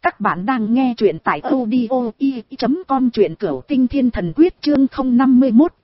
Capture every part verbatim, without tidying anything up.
Các bạn đang nghe truyện tại audio i chấm com truyện Cửu Tinh Thiên Thần Quyết chương không năm mươi mốt.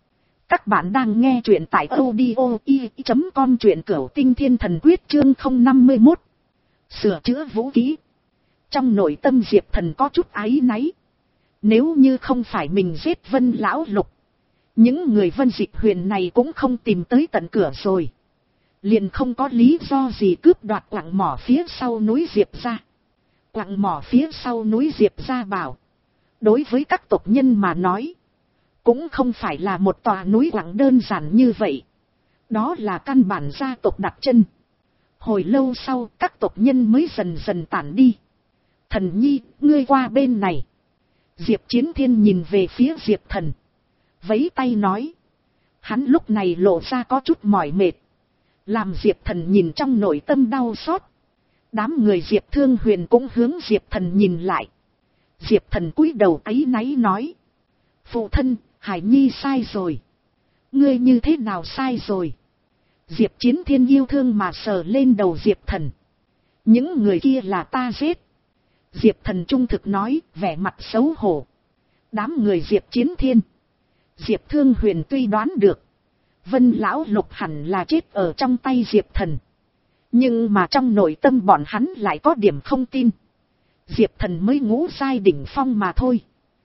Các bạn đang nghe truyện tại audio i chấm com truyện Cửu Tinh Thiên Thần Quyết chương không năm mươi mốt. Sửa chữa vũ khí. Trong nội tâm Diệp Thần có chút áy náy. Nếu như không phải mình giết Vân Lão Lục, những người Vân Dịch Huyền này cũng không tìm tới tận cửa rồi. Liền không có lý do gì cướp đoạt quặng mỏ phía sau núi Diệp ra. Quặng mỏ phía sau núi Diệp ra bảo, đối với các tộc nhân mà nói, cũng không phải là một tòa núi quặng đơn giản như vậy. Đó là căn bản gia tộc đặt chân. Hồi lâu sau các tộc nhân mới dần dần tản đi. Thần nhi, ngươi qua bên này. Diệp Chiến Thiên nhìn về phía Diệp Thần, vẫy tay nói. Hắn lúc này lộ ra có chút mỏi mệt, làm Diệp Thần nhìn trong nội tâm đau xót. Đám người Diệp Thương Huyền cũng hướng Diệp Thần nhìn lại. Diệp Thần cúi đầu áy náy nói. Phụ thân, Hải Nhi sai rồi. Ngươi như thế nào sai rồi? Diệp Chiến Thiên yêu thương mà sờ lên đầu Diệp Thần. Những người kia là ta giết. Diệp Thần trung thực nói, vẻ mặt xấu hổ. Đám người Diệp Chiến Thiên, Diệp Thương Huyền tuy đoán được Vân Lão Lục hẳn là chết ở trong tay Diệp Thần, nhưng mà trong nội tâm bọn hắn lại có điểm không tin. Diệp Thần mới ngũ giai đỉnh phong mà thôi,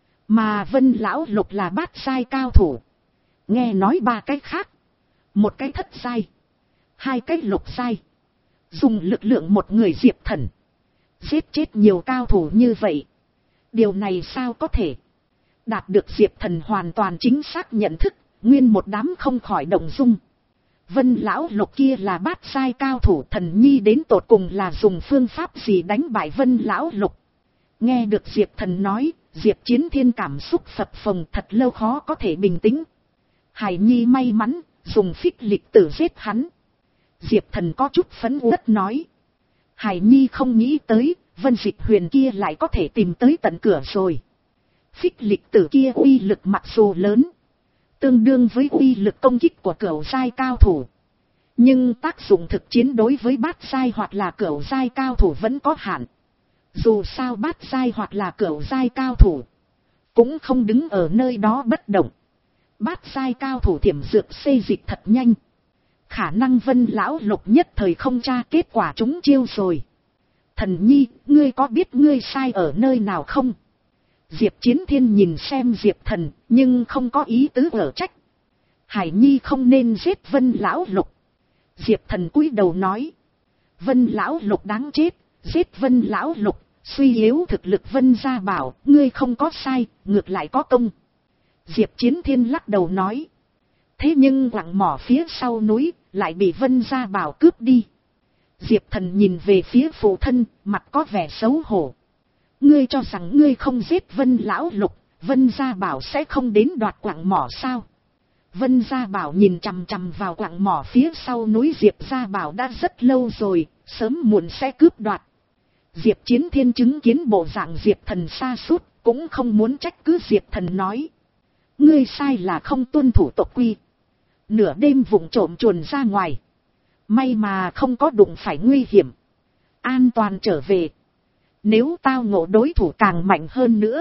mà Vân Lão Lục là bát giai cao thủ. Nghe nói ba cái khác, một cái thất giai, hai cái lục giai, dùng lực lượng một người Diệp Thần giết chết nhiều cao thủ như vậy. Điều này sao có thể? Đạt được Diệp Thần hoàn toàn chính xác nhận thức, nguyên một đám không khỏi động dung. Vân Lão Lục kia là bát giai cao thủ, thần nhi đến tột cùng là dùng phương pháp gì đánh bại Vân Lão Lục? Nghe được Diệp Thần nói, Diệp Chiến Thiên cảm xúc phập phồng, thật lâu khó có thể bình tĩnh. Hải Nhi may mắn, dùng phích lịch tử giết hắn. Diệp Thần có chút phấn uất nói. Hải Nhi không nghĩ tới, Vân Dịch Huyền kia lại có thể tìm tới tận cửa rồi. Phích lịch tử kia uy lực mặc dù lớn, tương đương với uy lực công kích của cửu giai cao thủ, nhưng tác dụng thực chiến đối với bát giai hoặc là cửu giai cao thủ vẫn có hạn. Dù sao bát giai hoặc là cửu giai cao thủ cũng không đứng ở nơi đó bất động. Bát giai cao thủ thiểm dược xê dịch thật nhanh, khả năng Vân Lão Lục nhất thời không tra kết quả chúng chiêu rồi. Thần nhi, ngươi có biết ngươi sai ở nơi nào không? Diệp Chiến Thiên nhìn xem Diệp Thần, nhưng không có ý tứ ở trách. Hải Nhi không nên giết Vân Lão Lục. Diệp Thần cúi đầu nói. Vân Lão Lục đáng chết, giết Vân Lão Lục, suy yếu thực lực Vân gia bảo, ngươi không có sai, ngược lại có công. Diệp Chiến Thiên lắc đầu nói. Thế nhưng quặng mỏ phía sau núi, lại bị Vân gia bảo cướp đi. Diệp Thần nhìn về phía phụ thân, mặt có vẻ xấu hổ. Ngươi cho rằng ngươi không giết Vân Lão Lục, Vân gia bảo sẽ không đến đoạt quặng mỏ sao? Vân gia bảo nhìn chằm chằm vào quặng mỏ phía sau núi Diệp gia bảo đã rất lâu rồi, sớm muộn sẽ cướp đoạt. Diệp Chiến Thiên chứng kiến bộ dạng Diệp Thần sa sút, cũng không muốn trách cứ Diệp Thần nói. Ngươi sai là không tuân thủ tộc quy. Nửa đêm vụng trộm chuồn ra ngoài. May mà không có đụng phải nguy hiểm. An toàn trở về. Nếu tao ngộ đối thủ càng mạnh hơn nữa,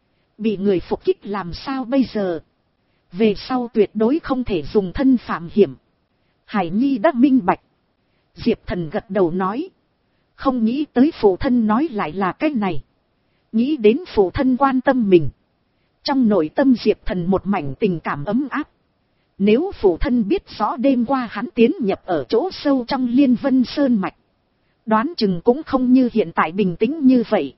bị người phục kích làm sao bây giờ? Về sau tuyệt đối không thể dùng thân phạm hiểm. Hải Nhi đã minh bạch. Diệp Thần gật đầu nói. Không nghĩ tới phụ thân nói lại là cái này. Nghĩ đến phụ thân quan tâm mình, trong nội tâm Diệp Thần một mảnh tình cảm ấm áp. Nếu phụ thân biết rõ đêm qua hắn tiến nhập ở chỗ sâu trong Liên Vân Sơn Mạch, đoán chừng cũng không như hiện tại bình tĩnh như vậy,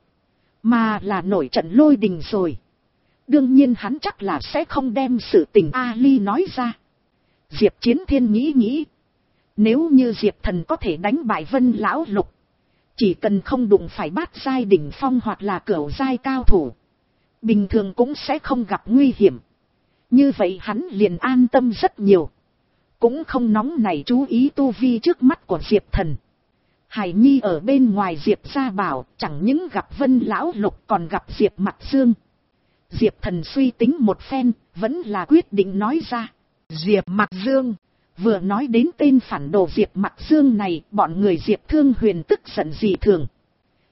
mà là nổi trận lôi đình rồi. Đương nhiên hắn chắc là sẽ không đem sự tình Ali nói ra. Diệp Chiến Thiên nghĩ nghĩ. Nếu như Diệp Thần có thể đánh bại Vân Lão Lục, chỉ cần không đụng phải bát giai đỉnh phong hoặc là cửu giai cao thủ, bình thường cũng sẽ không gặp nguy hiểm. Như vậy hắn liền an tâm rất nhiều, cũng không nóng nảy chú ý tu vi trước mắt của Diệp Thần. Hải Nhi ở bên ngoài Diệp gia bảo, chẳng những gặp Vân Lão Lục còn gặp Diệp Mặc Dương. Diệp Thần suy tính một phen, vẫn là quyết định nói ra. Diệp Mặc Dương. Vừa nói đến tên phản đồ Diệp Mặc Dương này, bọn người Diệp Thương Huyền tức giận dị thường.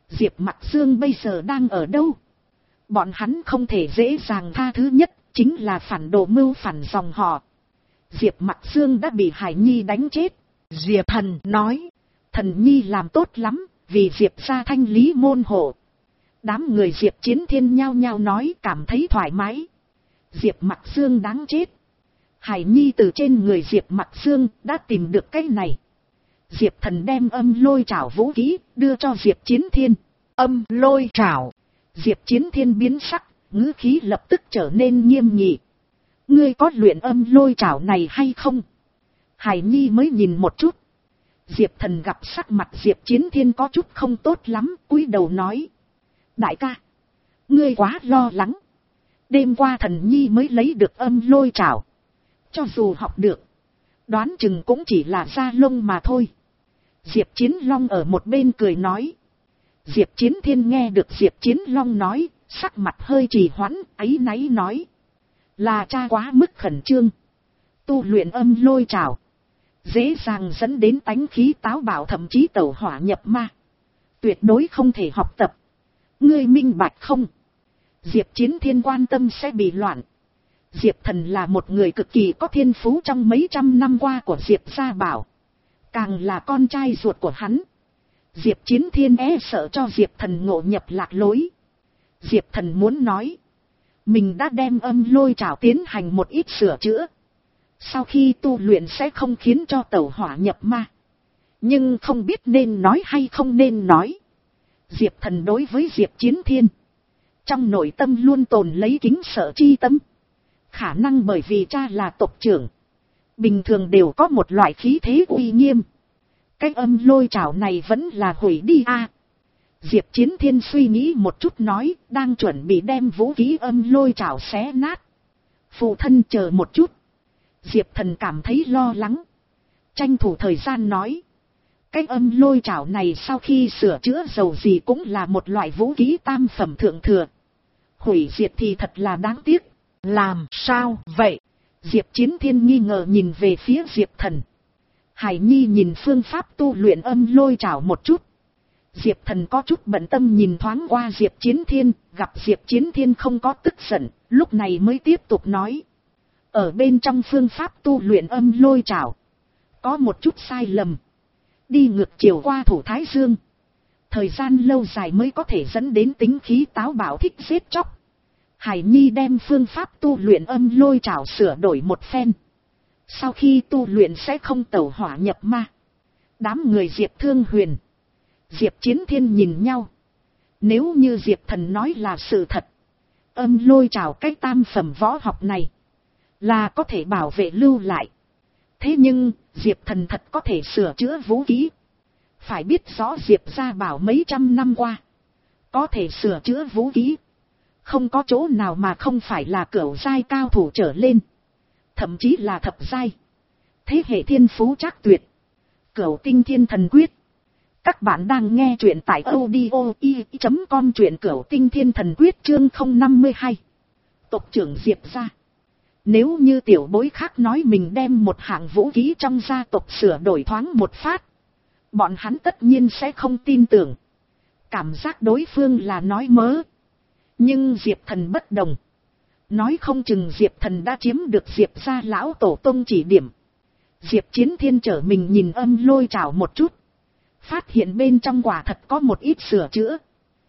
Diệp Mặc Dương bây giờ đang ở đâu? Bọn hắn không thể dễ dàng tha thứ nhất, chính là phản đồ mưu phản dòng họ. Diệp Mặc Dương đã bị Hải Nhi đánh chết. Diệp Thần nói, Thần Nhi làm tốt lắm, vì Diệp gia thanh lý môn hộ. Đám người Diệp Chiến Thiên nhao nhao nói cảm thấy thoải mái. Diệp Mặc Dương đáng chết. Hải Nhi từ trên người Diệp Mặc Dương đã tìm được cái này. Diệp Thần đem âm lôi trảo vũ khí đưa cho Diệp Chiến Thiên. Âm lôi trảo. Diệp Chiến Thiên biến sắc, ngữ khí lập tức trở nên nghiêm nghị. Ngươi có luyện âm lôi trảo này hay không? Hải Nhi mới nhìn một chút. Diệp Thần gặp sắc mặt Diệp Chiến Thiên có chút không tốt lắm, cúi đầu nói. Đại ca, ngươi quá lo lắng. Đêm qua Thần Nhi mới lấy được âm lôi trảo. Cho dù học được, đoán chừng cũng chỉ là da lông mà thôi. Diệp Chiến Long ở một bên cười nói. Diệp Chiến Thiên nghe được Diệp Chiến Long nói, sắc mặt hơi trì hoãn, áy náy nói. Là cha quá mức khẩn trương. Tu luyện âm lôi trảo, dễ dàng dẫn đến tánh khí táo bạo, thậm chí tẩu hỏa nhập ma. Tuyệt đối không thể học tập. Ngươi minh bạch không? Diệp Chiến Thiên quan tâm sẽ bị loạn. Diệp Thần là một người cực kỳ có thiên phú trong mấy trăm năm qua của Diệp gia bảo. Càng là con trai ruột của hắn. Diệp Chiến Thiên e sợ cho Diệp Thần ngộ nhập lạc lối. Diệp Thần muốn nói. Mình đã đem âm lôi trảo tiến hành một ít sửa chữa. Sau khi tu luyện sẽ không khiến cho tẩu hỏa nhập ma. Nhưng không biết nên nói hay không nên nói. Diệp Thần đối với Diệp Chiến Thiên, trong nội tâm luôn tồn lấy kính sợ chi tâm. Khả năng bởi vì cha là tộc trưởng, bình thường đều có một loại khí thế uy nghiêm. Cái âm lôi trảo này vẫn là hủy đi a. À, Diệp Chiến Thiên suy nghĩ một chút nói, đang chuẩn bị đem vũ khí âm lôi trảo xé nát. Phụ thân chờ một chút. Diệp Thần cảm thấy lo lắng. Tranh thủ thời gian nói. Cái âm lôi trảo này sau khi sửa chữa dầu gì cũng là một loại vũ khí tam phẩm thượng thừa. Hủy diệt thì thật là đáng tiếc. Làm sao vậy? Diệp Chiến Thiên nghi ngờ nhìn về phía Diệp Thần. Hải Nhi nhìn phương pháp tu luyện âm lôi trảo một chút. Diệp Thần có chút bận tâm nhìn thoáng qua Diệp Chiến Thiên, gặp Diệp Chiến Thiên không có tức giận, lúc này mới tiếp tục nói. Ở bên trong phương pháp tu luyện âm lôi trảo, có một chút sai lầm. Đi ngược chiều qua thủ Thái Dương. Thời gian lâu dài mới có thể dẫn đến tính khí táo bạo thích giết chóc. Hải Nhi đem phương pháp tu luyện âm lôi trảo sửa đổi một phen. Sau khi tu luyện sẽ không tẩu hỏa nhập ma. Đám người Diệp Thương Huyền, Diệp Chiến Thiên nhìn nhau. Nếu như Diệp Thần nói là sự thật, âm lôi trảo cái tam phẩm võ học này là có thể bảo vệ lưu lại. Thế nhưng, Diệp Thần thật có thể sửa chữa vũ khí. Phải biết rõ Diệp gia bảo mấy trăm năm qua, có thể sửa chữa vũ khí, không có chỗ nào mà không phải là cửu giai cao thủ trở lên. Thậm chí là thập giai. Thế hệ thiên phú chắc tuyệt. Cửu tinh thiên thần quyết. Các bạn đang nghe truyện tại audio i chấm com, truyện Cửu tinh thiên thần quyết chương không năm mươi hai. Tộc trưởng Diệp gia. Nếu như tiểu bối khác nói mình đem một hạng vũ khí trong gia tộc sửa đổi thoáng một phát, bọn hắn tất nhiên sẽ không tin tưởng. Cảm giác đối phương là nói mớ. Nhưng Diệp Thần bất đồng. Nói không chừng Diệp Thần đã chiếm được Diệp gia lão tổ tông chỉ điểm. Diệp Chiến Thiên trở mình nhìn âm lôi trảo một chút. Phát hiện bên trong quả thật có một ít sửa chữa.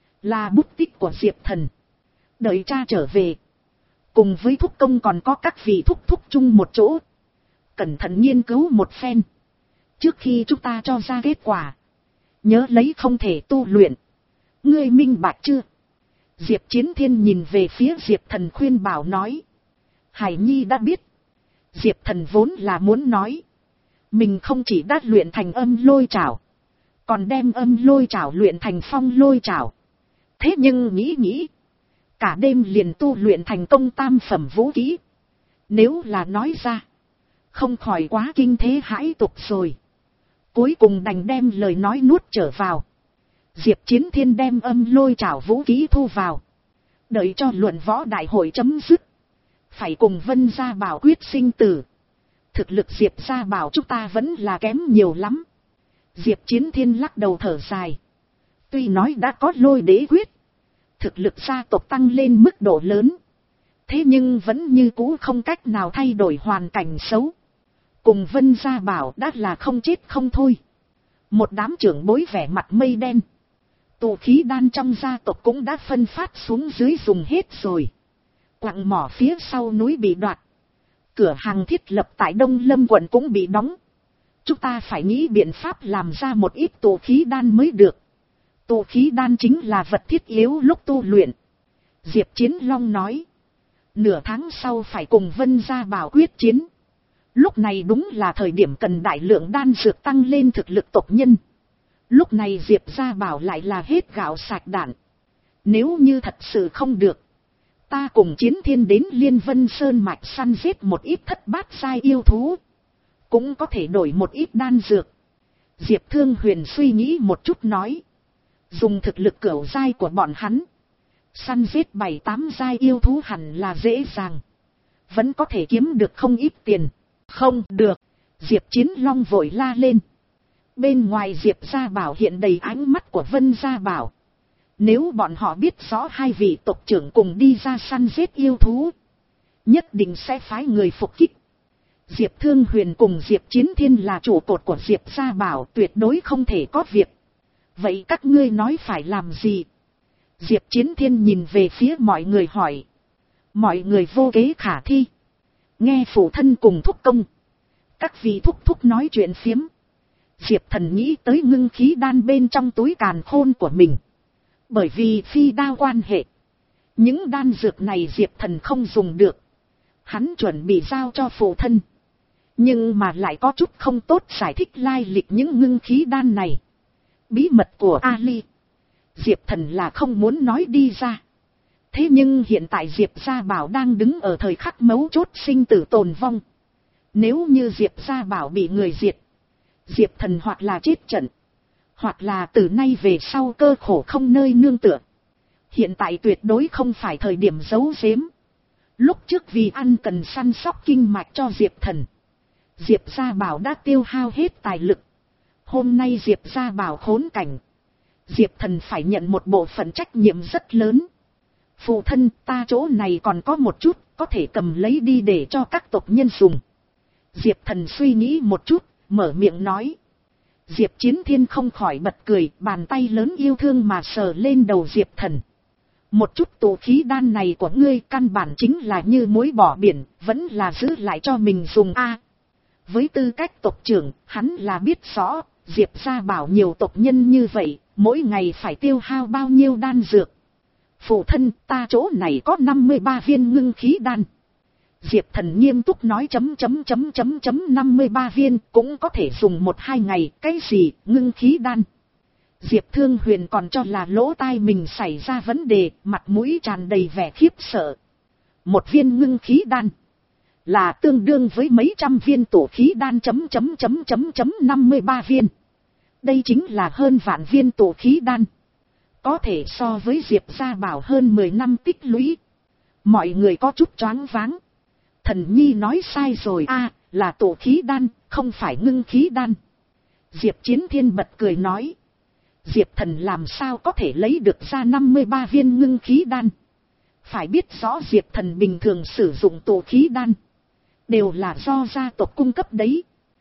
Là bút tích của Diệp Thần. Đợi cha trở về. Cùng với thúc công còn có các vị thúc thúc chung một chỗ. Cẩn thận nghiên cứu một phen. Trước khi chúng ta cho ra kết quả, nhớ lấy không thể tu luyện. Ngươi minh bạch chưa? Diệp Chiến Thiên nhìn về phía Diệp Thần khuyên bảo nói. Hải Nhi đã biết. Diệp Thần vốn là muốn nói. Mình không chỉ đã luyện thành âm lôi trảo, còn đem âm lôi trảo luyện thành phong lôi trảo. Thế nhưng nghĩ nghĩ, cả đêm liền tu luyện thành công tam phẩm vũ khí. Nếu là nói ra, không khỏi quá kinh thế hãi tục rồi. Cuối cùng đành đem lời nói nuốt trở vào. Diệp Chiến Thiên đem âm lôi trảo vũ khí thu vào. Đợi cho luận võ đại hội chấm dứt, phải cùng Vân gia bảo quyết sinh tử. Thực lực Diệp gia bảo chúng ta vẫn là kém nhiều lắm. Diệp Chiến Thiên lắc đầu thở dài. Tuy nói đã có lôi đế quyết, thực lực gia tộc tăng lên mức độ lớn, thế nhưng vẫn như cũ không cách nào thay đổi hoàn cảnh xấu. Cùng Vân Gia Bảo đã là không chết không thôi. Một đám trưởng bối vẻ mặt mây đen. Tụ khí đan trong gia tộc cũng đã phân phát xuống dưới dùng hết rồi. Quặng mỏ phía sau núi bị đoạt. Cửa hàng thiết lập tại Đông Lâm quận cũng bị đóng. Chúng ta phải nghĩ biện pháp làm ra một ít tụ khí đan mới được. Tụ khí đan chính là vật thiết yếu lúc tu luyện. Diệp Chiến Long nói. Nửa tháng sau phải cùng Vân Gia Bảo quyết chiến. Lúc này đúng là thời điểm cần đại lượng đan dược tăng lên thực lực tộc nhân. Lúc này Diệp Gia Bảo lại là hết gạo sạch đạn. Nếu như thật sự không được, ta cùng Chiến Thiên đến Liên Vân Sơn mạch săn giết một ít thất bát giai yêu thú. Cũng có thể đổi một ít đan dược. Diệp Thương Huyền suy nghĩ một chút nói. Dùng thực lực cửu giai của bọn hắn, săn giết bảy tám giai yêu thú hẳn là dễ dàng. Vẫn có thể kiếm được không ít tiền. Không được. Diệp Chiến Long vội la lên. Bên ngoài Diệp Gia Bảo hiện đầy ánh mắt của Vân Gia Bảo. Nếu bọn họ biết rõ hai vị tộc trưởng cùng đi ra săn giết yêu thú, nhất định sẽ phái người phục kích. Diệp Thương Huyền cùng Diệp Chiến Thiên là trụ cột của Diệp Gia Bảo, tuyệt đối không thể có việc. Vậy các ngươi nói phải làm gì? Diệp Chiến Thiên nhìn về phía mọi người hỏi. Mọi người vô kế khả thi. Nghe phụ thân cùng thúc công, các vị thúc thúc nói chuyện phiếm. Diệp Thần nghĩ tới ngưng khí đan bên trong túi càn khôn của mình. Bởi vì phi đao quan hệ, những đan dược này Diệp Thần không dùng được. Hắn chuẩn bị giao cho phụ thân, nhưng mà lại có chút không tốt giải thích lai lịch những ngưng khí đan này. Bí mật của Ali, Diệp Thần là không muốn nói đi ra. Thế nhưng hiện tại Diệp Gia Bảo đang đứng ở thời khắc mấu chốt sinh tử tồn vong. Nếu như Diệp Gia Bảo bị người diệt, Diệp Thần hoặc là chết trận, hoặc là từ nay về sau cơ khổ không nơi nương tựa. Hiện tại tuyệt đối không phải thời điểm giấu giếm. Lúc trước vì ăn cần săn sóc kinh mạch cho Diệp Thần, Diệp Gia Bảo đã tiêu hao hết tài lực. Hôm nay Diệp Gia Bảo khốn cảnh, Diệp Thần phải nhận một bộ phận trách nhiệm rất lớn. Phụ thân, ta chỗ này còn có một chút, có thể cầm lấy đi để cho các tộc nhân dùng. Diệp Thần suy nghĩ một chút, mở miệng nói. Diệp Chiến Thiên không khỏi bật cười, bàn tay lớn yêu thương mà sờ lên đầu Diệp Thần. Một chút tụ khí đan này của ngươi căn bản chính là như muối bỏ biển, vẫn là giữ lại cho mình dùng a. Với tư cách tộc trưởng, hắn là biết rõ, Diệp Gia Bảo nhiều tộc nhân như vậy, mỗi ngày phải tiêu hao bao nhiêu đan dược. Phụ thân, ta chỗ này có năm mươi ba viên ngưng khí đan. Diệp Thần nghiêm túc nói chấm chấm chấm chấm chấm năm mươi ba viên cũng có thể dùng một hai ngày, cái gì, ngưng khí đan. Diệp Thương Huyền còn cho là lỗ tai mình xảy ra vấn đề, mặt mũi tràn đầy vẻ khiếp sợ. Một viên ngưng khí đan là tương đương với mấy trăm viên tổ khí đan chấm chấm chấm chấm chấm năm mươi ba viên. Đây chính là hơn vạn viên tổ khí đan. Có thể so với Diệp Gia Bảo hơn mười năm tích lũy. Mọi người có chút choáng váng. Thần Nhi nói sai rồi a, là tổ khí đan, không phải ngưng khí đan. Diệp Chiến Thiên bật cười nói. Diệp Thần làm sao có thể lấy được ra năm mươi ba viên ngưng khí đan. Phải biết rõ Diệp Thần bình thường sử dụng tổ khí đan đều là do gia tộc cung cấp đấy.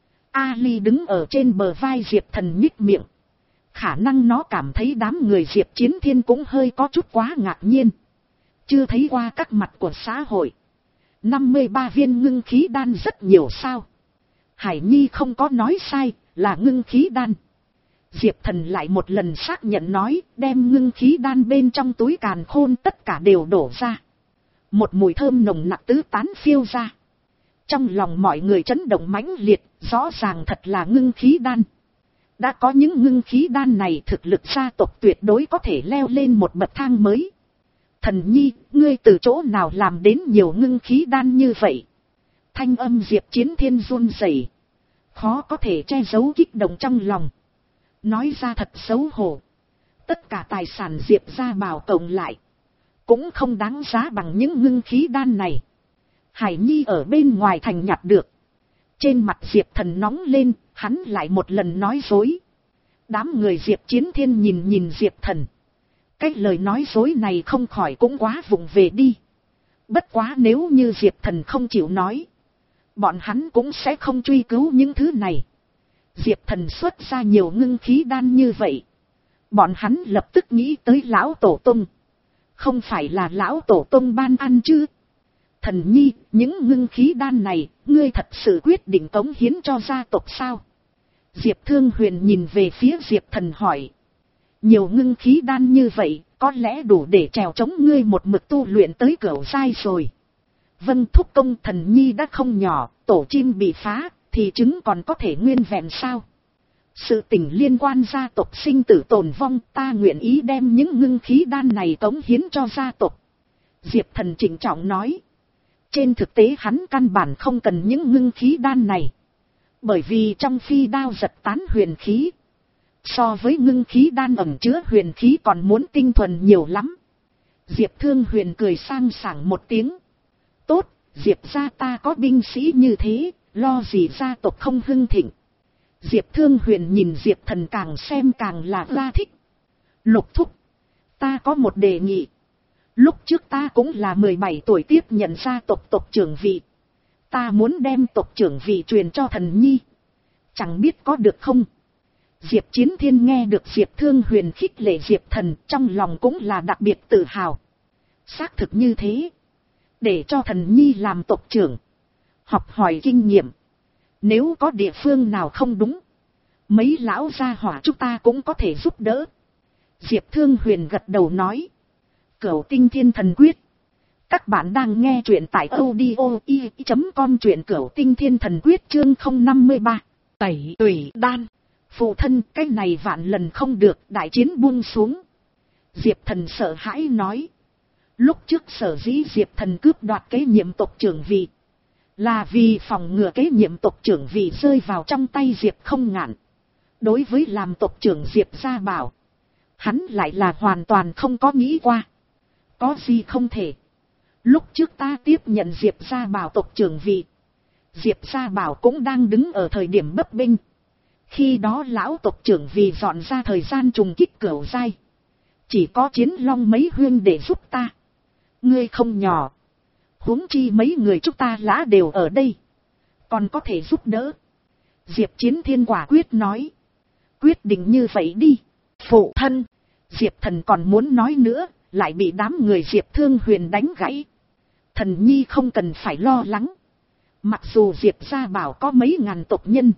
Ali đứng ở trên bờ vai Diệp Thần nhích miệng. Khả năng nó cảm thấy đám người Diệp Chiến Thiên cũng hơi có chút quá ngạc nhiên. Chưa thấy qua các mặt của xã hội. năm mươi ba viên ngưng khí đan rất nhiều sao. Hải Nhi không có nói sai, là ngưng khí đan. Diệp Thần lại một lần xác nhận nói, đem ngưng khí đan bên trong túi càn khôn tất cả đều đổ ra. Một mùi thơm nồng nặc tứ tán phiêu ra. Trong lòng mọi người chấn động mãnh liệt, rõ ràng thật là ngưng khí đan. Đã có những ngưng khí đan này, thực lực gia tộc tuyệt đối có thể leo lên một bậc thang mới. Thần Nhi, ngươi từ chỗ nào làm đến nhiều ngưng khí đan như vậy? Thanh âm Diệp Chiến Thiên run rẩy, khó có thể che giấu kích động trong lòng. Nói ra thật xấu hổ. Tất cả tài sản Diệp Gia Bảo cộng lại cũng không đáng giá bằng những ngưng khí đan này. Hải Nhi ở bên ngoài thành nhặt được. Trên mặt Diệp Thần nóng lên, hắn lại một lần nói dối. Đám người Diệp Chiến Thiên nhìn nhìn Diệp Thần. Cái lời nói dối này không khỏi cũng quá vụng về đi. Bất quá nếu như Diệp Thần không chịu nói, bọn hắn cũng sẽ không truy cứu những thứ này. Diệp Thần xuất ra nhiều ngưng khí đan như vậy, bọn hắn lập tức nghĩ tới lão tổ tông. Không phải là lão tổ tông ban ăn chứ? Thần nhi, những ngưng khí đan này, ngươi thật sự quyết định cống hiến cho gia tộc sao? Diệp Thương Huyền nhìn về phía Diệp Thần hỏi. Nhiều ngưng khí đan như vậy, có lẽ đủ để trèo chống ngươi một mực tu luyện tới cửu giai rồi. Vâng, thúc công, thần nhi đã không nhỏ, tổ chim bị phá, thì trứng còn có thể nguyên vẹn sao? Sự tình liên quan gia tộc sinh tử tồn vong, ta nguyện ý đem những ngưng khí đan này cống hiến cho gia tộc. Diệp Thần trịnh trọng nói. Trên thực tế hắn căn bản không cần những ngưng khí đan này. Bởi vì trong phi đao giật tán huyền khí, so với ngưng khí đan ẩn chứa huyền khí còn muốn tinh thuần nhiều lắm. Diệp Thương Huyền cười sang sảng một tiếng. Tốt, Diệp gia ta có binh sĩ như thế, lo gì gia tộc không hưng thịnh. Diệp Thương Huyền nhìn Diệp Thần càng xem càng là ra thích. Lục thúc, ta có một đề nghị. Lúc trước ta cũng là mười bảy tuổi tiếp nhận gia tộc tộc trưởng vị. Ta muốn đem tộc trưởng vị truyền cho thần nhi. Chẳng biết có được không? Diệp Chiến Thiên nghe được Diệp Thương Huyền khích lệ Diệp Thần, trong lòng cũng là đặc biệt tự hào. Xác thực như thế. Để cho thần nhi làm tộc trưởng, học hỏi kinh nghiệm. Nếu có địa phương nào không đúng, mấy lão gia hỏa chúng ta cũng có thể giúp đỡ. Diệp Thương Huyền gật đầu nói. Cửu Tinh Thiên Thần Quyết. Các bạn đang nghe truyện tại audio i chấm com, truyện Cửu Tinh Thiên Thần Quyết chương không năm ba. Tẩy tủy đan. Phụ thân, cái này vạn lần không được, đại chiến buông xuống. Diệp Thần sợ hãi nói. Lúc trước sở dĩ Diệp Thần cướp đoạt kế nhiệm tộc trưởng vị, là vì phòng ngừa kế nhiệm tộc trưởng vị rơi vào trong tay Diệp Không Ngạn. Đối với làm tộc trưởng Diệp Gia Bảo, hắn lại là hoàn toàn không có nghĩ qua. Có gì không thể. Lúc trước ta tiếp nhận Diệp Gia Bảo tộc trưởng vị, Diệp Gia Bảo cũng đang đứng ở thời điểm bấp bênh. Khi đó lão tộc trưởng vì dọn ra thời gian trùng kích cửu giai, chỉ có Chiến Long mấy huyên để giúp ta. Ngươi không nhỏ, huống chi mấy người chúng ta lã đều ở đây, còn có thể giúp đỡ. Diệp Chiến Thiên quả quyết nói. Quyết định như vậy đi, phụ thân. Diệp Thần còn muốn nói nữa, lại bị đám người Diệp Thương Huyền đánh gãy. Thần nhi không cần phải lo lắng. Mặc dù Diệp Gia Bảo có mấy ngàn tộc nhân,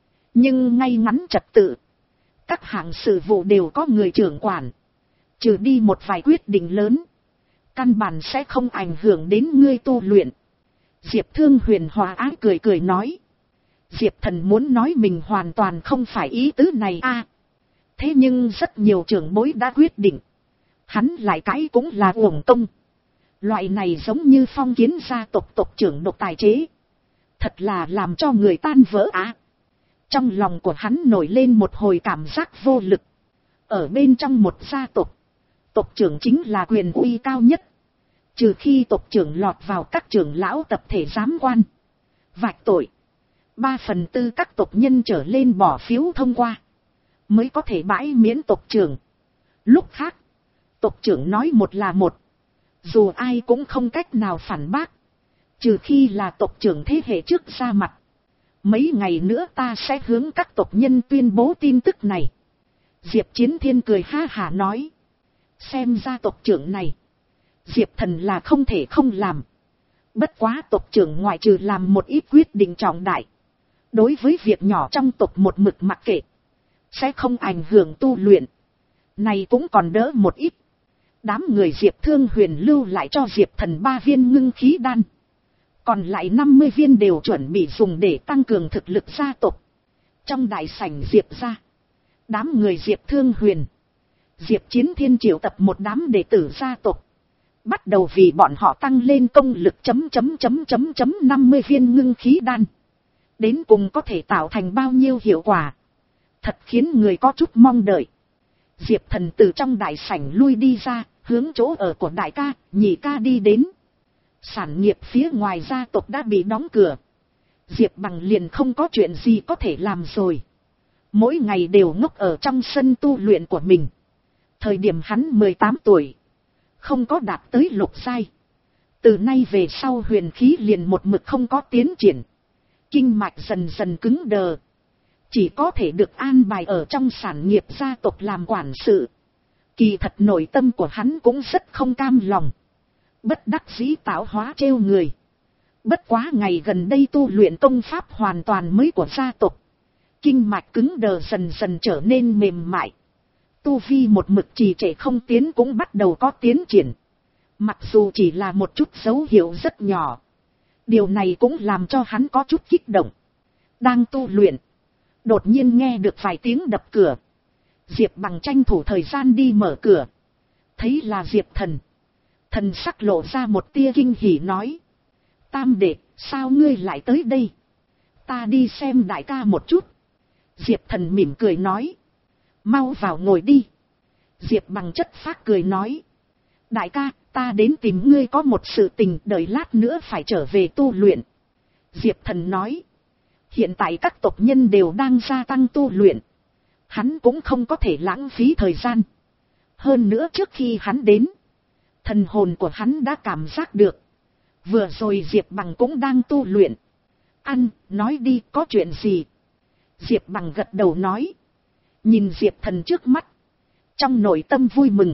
nhưng ngay ngắn trật tự, các hạng sự vụ đều có người trưởng quản. Trừ đi một vài quyết định lớn, căn bản sẽ không ảnh hưởng đến ngươi tu luyện. Diệp Thương Huyền hòa ái cười cười nói. Diệp Thần muốn nói mình hoàn toàn không phải ý tứ này a. À, thế nhưng rất nhiều trưởng bối đã quyết định, hắn lại cãi cũng là uổng công. Loại này giống như phong kiến gia tộc tộc trưởng độc tài chế, thật là làm cho người tan vỡ á. À, trong lòng của hắn nổi lên một hồi cảm giác vô lực. Ở bên trong một gia tộc, tộc trưởng chính là quyền uy cao nhất. Trừ khi tộc trưởng lọt vào các trưởng lão tập thể giám quan, vạch tội, ba phần tư các tộc nhân trở lên bỏ phiếu thông qua, mới có thể bãi miễn tộc trưởng. Lúc khác, tộc trưởng nói một là một, dù ai cũng không cách nào phản bác, trừ khi là tộc trưởng thế hệ trước ra mặt. Mấy ngày nữa ta sẽ hướng các tộc nhân tuyên bố tin tức này. Diệp Chiến Thiên cười ha hả nói. Xem ra tộc trưởng này, Diệp Thần là không thể không làm. Bất quá tộc trưởng ngoại trừ làm một ít quyết định trọng đại, đối với việc nhỏ trong tộc một mực mặc kệ, sẽ không ảnh hưởng tu luyện. Này cũng còn đỡ một ít. Đám người Diệp Thương Huyền lưu lại cho Diệp Thần ba viên ngưng khí đan, còn lại năm mươi viên đều chuẩn bị dùng để tăng cường thực lực gia tộc. Trong đại sảnh Diệp gia, đám người Diệp Thương Huyền, Diệp Chiến Thiên triệu tập một đám đệ tử gia tộc, bắt đầu vì bọn họ tăng lên công lực chấm chấm chấm chấm chấm năm mươi viên ngưng khí đan. Đến cùng có thể tạo thành bao nhiêu hiệu quả, thật khiến người có chút mong đợi. Diệp Thần từ trong đại sảnh lui đi ra, hướng chỗ ở của đại ca, nhị ca đi đến. Sản nghiệp phía ngoài gia tộc đã bị đóng cửa, Diệp Bằng liền không có chuyện gì có thể làm rồi. mỗi ngày đều ngốc ở trong sân tu luyện của mình. Thời điểm hắn mười tám tuổi, không có đạt tới lục giai. Từ nay về sau huyền khí liền một mực không có tiến triển. Kinh mạch dần dần cứng đờ. Chỉ có thể được an bài ở trong sản nghiệp gia tộc làm quản sự. Kỳ thật nội tâm của hắn cũng rất không cam lòng. Bất đắc dĩ tạo hóa trêu người. Bất quá ngày gần đây tu luyện công pháp hoàn toàn mới của gia tộc. Kinh mạch cứng đờ dần dần trở nên mềm mại. Tu vi một mực trì trệ không tiến cũng bắt đầu có tiến triển. Mặc dù chỉ là một chút dấu hiệu rất nhỏ. Điều này cũng làm cho hắn có chút kích động. Đang tu luyện. Đột nhiên nghe được vài tiếng đập cửa. Diệp Bằng tranh thủ thời gian đi mở cửa. Thấy là Diệp Thần. Thần sắc lộ ra một tia kinh hỉ nói. Tam đệ, sao ngươi lại tới đây? Ta đi xem đại ca một chút. Diệp Thần mỉm cười nói. Mau vào ngồi đi. Diệp Bằng chất phác cười nói. Đại ca, ta đến tìm ngươi có một sự tình, đợi lát nữa phải trở về tu luyện. Diệp Thần nói. Hiện tại các tộc nhân đều đang gia tăng tu luyện. Hắn cũng không có thể lãng phí thời gian. Hơn nữa trước khi hắn đến, thần hồn của hắn đã cảm giác được. Vừa rồi Diệp Bằng cũng đang tu luyện. Ăn, nói đi, có chuyện gì? Diệp Bằng gật đầu nói. Nhìn Diệp Thần trước mắt. Trong nội tâm vui mừng.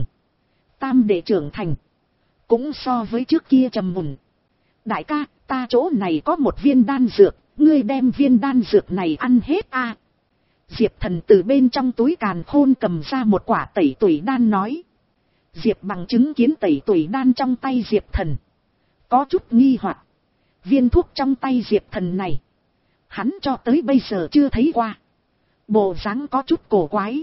Tam đệ trưởng thành. Cũng so với trước kia trầm mùn. Đại ca, ta chỗ này có một viên đan dược. Ngươi đem viên đan dược này ăn hết a. À? Diệp Thần từ bên trong túi càn khôn cầm ra một quả tẩy tủy đan nói. Diệp Bằng chứng kiến tẩy tủy đan trong tay Diệp Thần. Có chút nghi hoặc. Viên thuốc trong tay Diệp Thần này. Hắn cho tới bây giờ chưa thấy qua. Bộ dáng có chút cổ quái.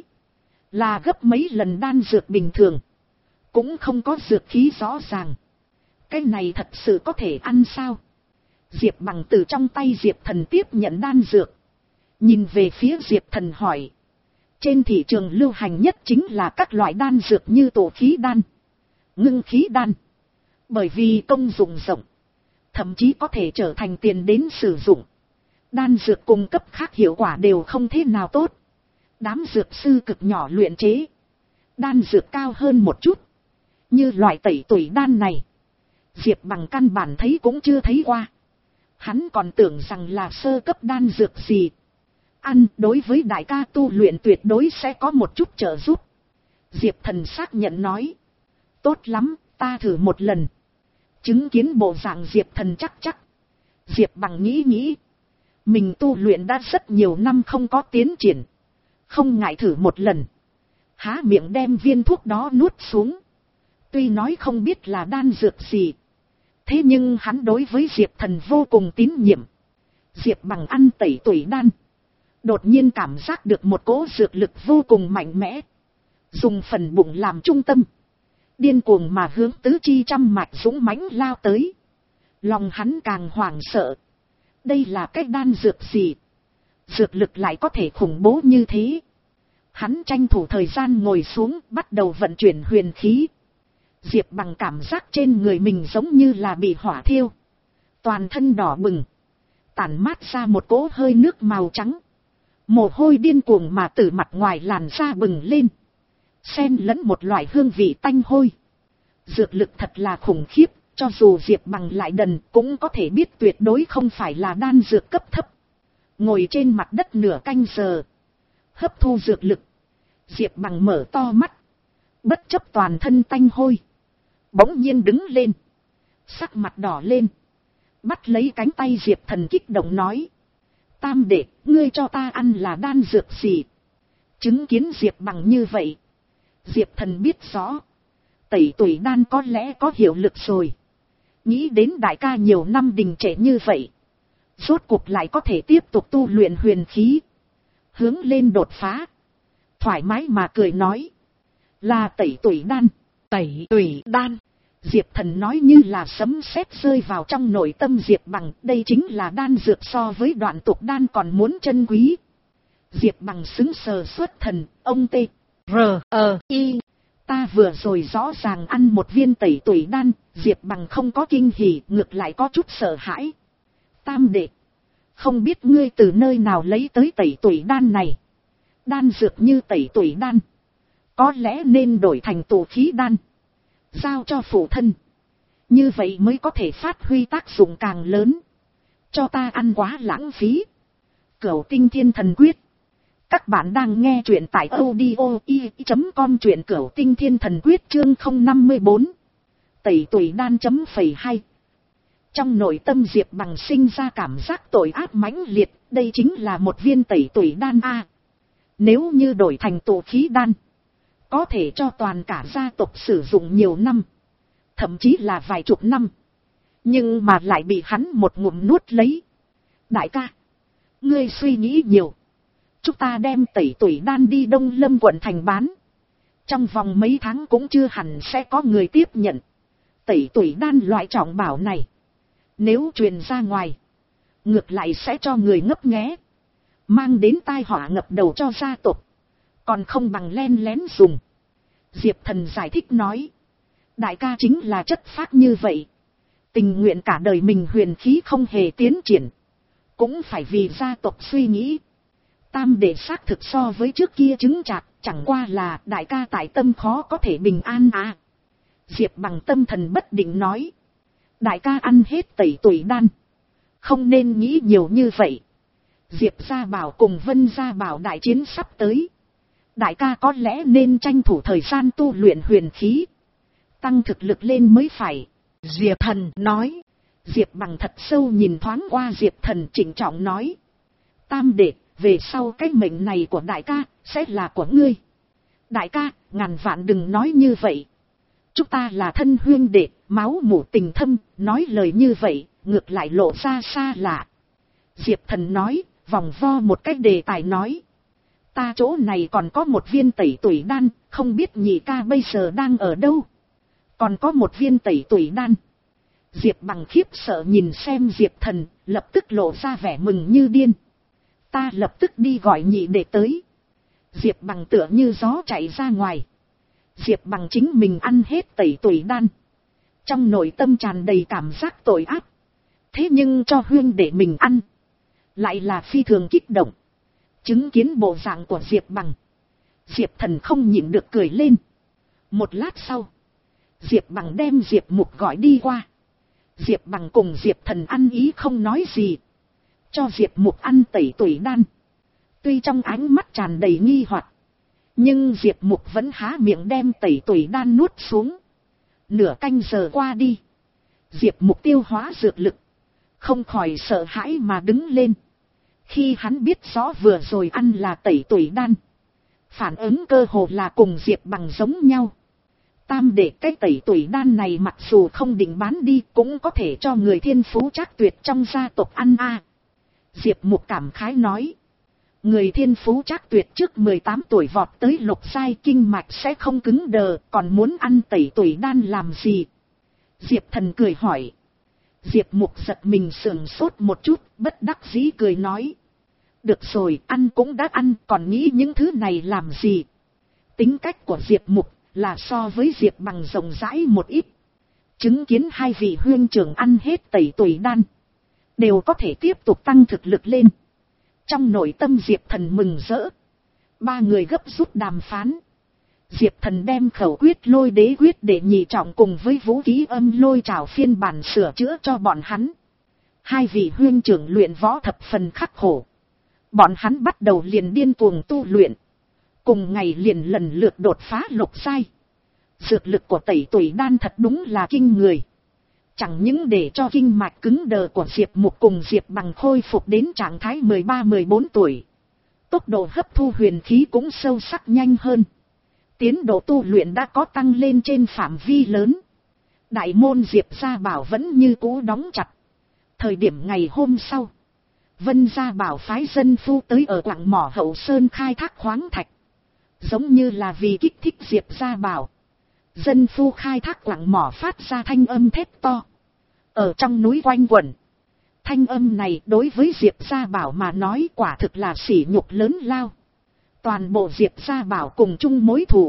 Là gấp mấy lần đan dược bình thường. Cũng không có dược khí rõ ràng. Cái này thật sự có thể ăn sao? Diệp Bằng từ trong tay Diệp Thần tiếp nhận đan dược. Nhìn về phía Diệp Thần hỏi. Trên thị trường lưu hành nhất chính là các loại đan dược như tổ khí đan, ngưng khí đan. Bởi vì công dụng rộng, thậm chí có thể trở thành tiền đến sử dụng. Đan dược cung cấp khác hiệu quả đều không thế nào tốt. Đám dược sư cực nhỏ luyện chế. Đan dược cao hơn một chút. Như loại tẩy tủy đan này. Diệp Bằng căn bản thấy cũng chưa thấy qua. Hắn còn tưởng rằng là sơ cấp đan dược gì. Ăn đối với đại ca tu luyện tuyệt đối sẽ có một chút trợ giúp. Diệp Thần xác nhận nói. Tốt lắm, ta thử một lần. Chứng kiến bộ dạng Diệp Thần chắc chắc. Diệp Bằng nghĩ nghĩ. Mình tu luyện đã rất nhiều năm không có tiến triển. Không ngại thử một lần. Há miệng đem viên thuốc đó nuốt xuống. Tuy nói không biết là đan dược gì. Thế nhưng hắn đối với Diệp Thần vô cùng tín nhiệm. Diệp Bằng ăn tẩy tủy đan. Đột nhiên cảm giác được một cỗ dược lực vô cùng mạnh mẽ. Dùng phần bụng làm trung tâm. Điên cuồng mà hướng tứ chi trăm mạch dũng mãnh lao tới. Lòng hắn càng hoảng sợ. Đây là cái đan dược gì? Dược lực lại có thể khủng bố như thế. Hắn tranh thủ thời gian ngồi xuống bắt đầu vận chuyển huyền khí. Diệp Bằng cảm giác trên người mình giống như là bị hỏa thiêu. Toàn thân đỏ bừng. Tản mát ra một cỗ hơi nước màu trắng. Mồ hôi điên cuồng mà từ mặt ngoài làn da bừng lên. Xen lẫn một loại hương vị tanh hôi. Dược lực thật là khủng khiếp. Cho dù Diệp Bằng lại đần cũng có thể biết tuyệt đối không phải là đan dược cấp thấp. Ngồi trên mặt đất nửa canh giờ. Hấp thu dược lực. Diệp Bằng mở to mắt. Bất chấp toàn thân tanh hôi. Bỗng nhiên đứng lên. Sắc mặt đỏ lên. Bắt lấy cánh tay Diệp Thần kích động nói. Tam đệ, ngươi cho ta ăn là đan dược gì? Chứng kiến Diệp Bằng như vậy. Diệp Thần biết rõ. Tẩy tủy đan có lẽ có hiệu lực rồi. Nghĩ đến đại ca nhiều năm đình trệ như vậy. Rốt cuộc lại có thể tiếp tục tu luyện huyền khí. Hướng lên đột phá. Thoải mái mà cười nói. Là tẩy tủy đan. Tẩy tủy đan. Diệp Thần nói như là sấm sét rơi vào trong nội tâm Diệp Bằng. Đây chính là đan dược so với đoạn tục đan còn muốn chân quý. Diệp Bằng xứng sờ xuất thần. Ông tê. R. Ờ. Y. Ta vừa rồi rõ ràng ăn một viên tẩy tủy đan. Diệp Bằng không có kinh hỉ, ngược lại có chút sợ hãi. Tam đệ. Không biết ngươi từ nơi nào lấy tới tẩy tủy đan này. Đan dược như tẩy tuổi đan, có lẽ nên đổi thành tụ khí đan, giao cho phụ thân. Như vậy mới có thể phát huy tác dụng càng lớn. Cho ta ăn quá lãng phí. Cửu Tinh Thiên Thần Quyết. Các bạn đang nghe truyện tại audio i chấm com, truyện Cửu Tinh Thiên Thần Quyết chương không năm mươi bốn. Tẩy tuổi đan chấm phẩy hai. Trong nội tâm Diệp Bằng sinh ra cảm giác tội ác mãnh liệt, đây chính là một viên tẩy tuổi đan a. Nếu như đổi thành tụ khí đan, có thể cho toàn cả gia tộc sử dụng nhiều năm, thậm chí là vài chục năm. Nhưng mà lại bị hắn một ngụm nuốt lấy. Đại ca, ngươi suy nghĩ nhiều. Chúng ta đem tẩy tuổi đan đi Đông Lâm quận thành bán. Trong vòng mấy tháng cũng chưa hẳn sẽ có người tiếp nhận. Tẩy tuổi đan loại trọng bảo này, nếu truyền ra ngoài, ngược lại sẽ cho người ngấp nghé, mang đến tai họa ngập đầu cho gia tộc. Còn không bằng len lén dùng. Diệp Thần giải thích nói. Đại ca chính là chất phác như vậy. Tình nguyện cả đời mình huyền khí không hề tiến triển, cũng phải vì gia tộc suy nghĩ. Tam đệ xác thực so với trước kia chứng chạc, chẳng qua là đại ca tại tâm khó có thể bình an à. Diệp Bằng tâm thần bất định nói. Đại ca ăn hết tẩy tuổi đan, không nên nghĩ nhiều như vậy. Diệp gia bảo cùng Vân gia bảo đại chiến sắp tới. Đại ca có lẽ nên tranh thủ thời gian tu luyện huyền khí, tăng thực lực lên mới phải. Diệp Thần nói. Diệp Bằng thật sâu nhìn thoáng qua Diệp Thần, trịnh trọng nói. Tam đệ, về sau cái mệnh này của đại ca sẽ là của ngươi. Đại ca, ngàn vạn đừng nói như vậy. Chúng ta là thân huynh đệ, máu mủ tình thâm, nói lời như vậy, ngược lại lộ ra xa lạ. Diệp Thần nói, vòng vo một cách đề tài nói. Ta chỗ này còn có một viên tẩy tuổi đan, không biết nhị ca bây giờ đang ở đâu. Còn có một viên tẩy tuổi đan. Diệp Bằng khiếp sợ nhìn xem Diệp Thần, lập tức lộ ra vẻ mừng như điên. Ta lập tức đi gọi nhị đệ tới. Diệp Bằng tựa như gió chạy ra ngoài. Diệp Bằng chính mình ăn hết tẩy tuổi đan, trong nội tâm tràn đầy cảm giác tội ác. Thế nhưng cho huynh đệ mình ăn, lại là phi thường kích động. Chứng kiến bộ dạng của Diệp Bằng, Diệp Thần không nhịn được cười lên. Một lát sau, Diệp Bằng đem Diệp Mục gọi đi qua. Diệp Bằng cùng Diệp Thần ăn ý không nói gì, cho Diệp Mục ăn tẩy tuổi đan. Tuy trong ánh mắt tràn đầy nghi hoặc, nhưng Diệp Mục vẫn há miệng đem tẩy tuổi đan nuốt xuống. Nửa canh giờ qua đi, Diệp Mục tiêu hóa dược lực, không khỏi sợ hãi mà đứng lên. Khi hắn biết rõ vừa rồi ăn là tẩy tuổi đan, phản ứng cơ hồ là cùng Diệp Bằng giống nhau. Tam đệ, cái tẩy tuổi đan này mặc dù không định bán đi, cũng có thể cho người thiên phú trác tuyệt trong gia tộc ăn a. Diệp Mục cảm khái nói. Người thiên phú trác tuyệt trước mười tám tuổi vọt tới lục giai, kinh mạch sẽ không cứng đờ, còn muốn ăn tẩy tuổi đan làm gì? Diệp Thần cười hỏi. Diệp Mục giật mình sườn sốt một chút, bất đắc dĩ cười nói. Được rồi, ăn cũng đã ăn, còn nghĩ những thứ này làm gì? Tính cách của Diệp Mục là so với Diệp Bằng rộng rãi một ít. Chứng kiến hai vị huynh trưởng ăn hết tẩy tuổi đan, đều có thể tiếp tục tăng thực lực lên. Trong nội tâm Diệp Thần mừng rỡ. Ba người gấp rút đàm phán. Diệp Thần đem khẩu quyết lôi đế quyết để nhị trọng cùng với vũ khí âm lôi trảo phiên bản sửa chữa cho bọn hắn. Hai vị huynh trưởng luyện võ thập phần khắc khổ. Bọn hắn bắt đầu liền điên cuồng tu luyện. Cùng ngày liền lần lượt đột phá lục giai. Dược lực của tẩy tuổi đan thật đúng là kinh người. Chẳng những để cho kinh mạch cứng đờ của Diệp Mục cùng Diệp Bằng khôi phục đến trạng thái mười ba mười bốn tuổi. Tốc độ hấp thu huyền khí cũng sâu sắc nhanh hơn. Tiến độ tu luyện đã có tăng lên trên phạm vi lớn. Đại môn Diệp gia bảo vẫn như cũ đóng chặt. Thời điểm ngày hôm sau, Vân gia bảo phái dân phu tới ở quặng mỏ Hậu Sơn khai thác khoáng thạch. Giống như là vì kích thích Diệp gia bảo, dân phu khai thác quặng mỏ phát ra thanh âm thét to. Ở trong núi quanh quẩn. Thanh âm này đối với Diệp gia bảo mà nói quả thực là sỉ nhục lớn lao. Toàn bộ Diệp gia bảo cùng chung mối thù,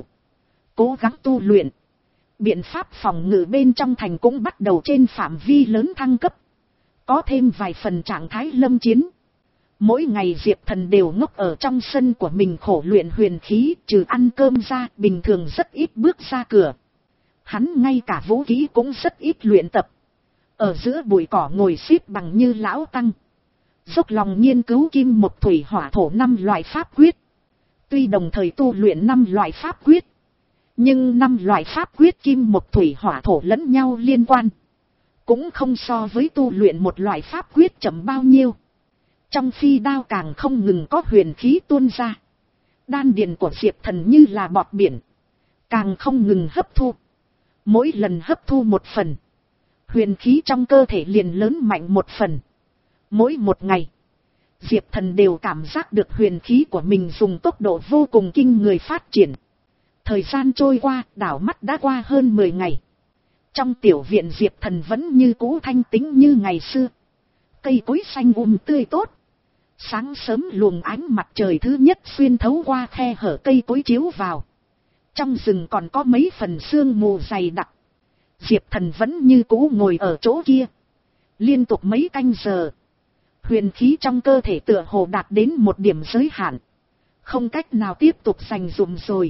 cố gắng tu luyện. Biện pháp phòng ngự bên trong thành cũng bắt đầu trên phạm vi lớn thăng cấp. Có thêm vài phần trạng thái lâm chiến. Mỗi ngày Diệp Thần đều ngốc ở trong sân của mình khổ luyện huyền khí, trừ ăn cơm ra, bình thường rất ít bước ra cửa. Hắn ngay cả vũ khí cũng rất ít luyện tập. Ở giữa bụi cỏ ngồi xếp bằng như lão tăng. Dốc lòng nghiên cứu kim một thủy hỏa thổ năm loại pháp quyết. Tuy đồng thời tu luyện năm loại pháp quyết, nhưng năm loại pháp quyết kim một thủy hỏa thổ lẫn nhau liên quan, cũng không so với tu luyện một loại pháp quyết chậm bao nhiêu. Trong phi đao càng không ngừng có huyền khí tuôn ra. Đan điền của Diệp Thần như là bọt biển, càng không ngừng hấp thu. Mỗi lần hấp thu một phần, huyền khí trong cơ thể liền lớn mạnh một phần. Mỗi một ngày, Diệp Thần đều cảm giác được huyền khí của mình dùng tốc độ vô cùng kinh người phát triển. Thời gian trôi qua, đảo mắt đã qua hơn mười ngày. Trong tiểu viện Diệp Thần vẫn như cũ thanh tĩnh như ngày xưa. Cây cối xanh um tươi tốt. Sáng sớm luồng ánh mặt trời thứ nhất xuyên thấu qua khe hở cây cối chiếu vào. Trong rừng còn có mấy phần sương mù dày đặc. Diệp Thần vẫn như cũ ngồi ở chỗ kia. Liên tục mấy canh giờ. Huyền khí trong cơ thể tựa hồ đạt đến một điểm giới hạn. Không cách nào tiếp tục dành dụm rồi.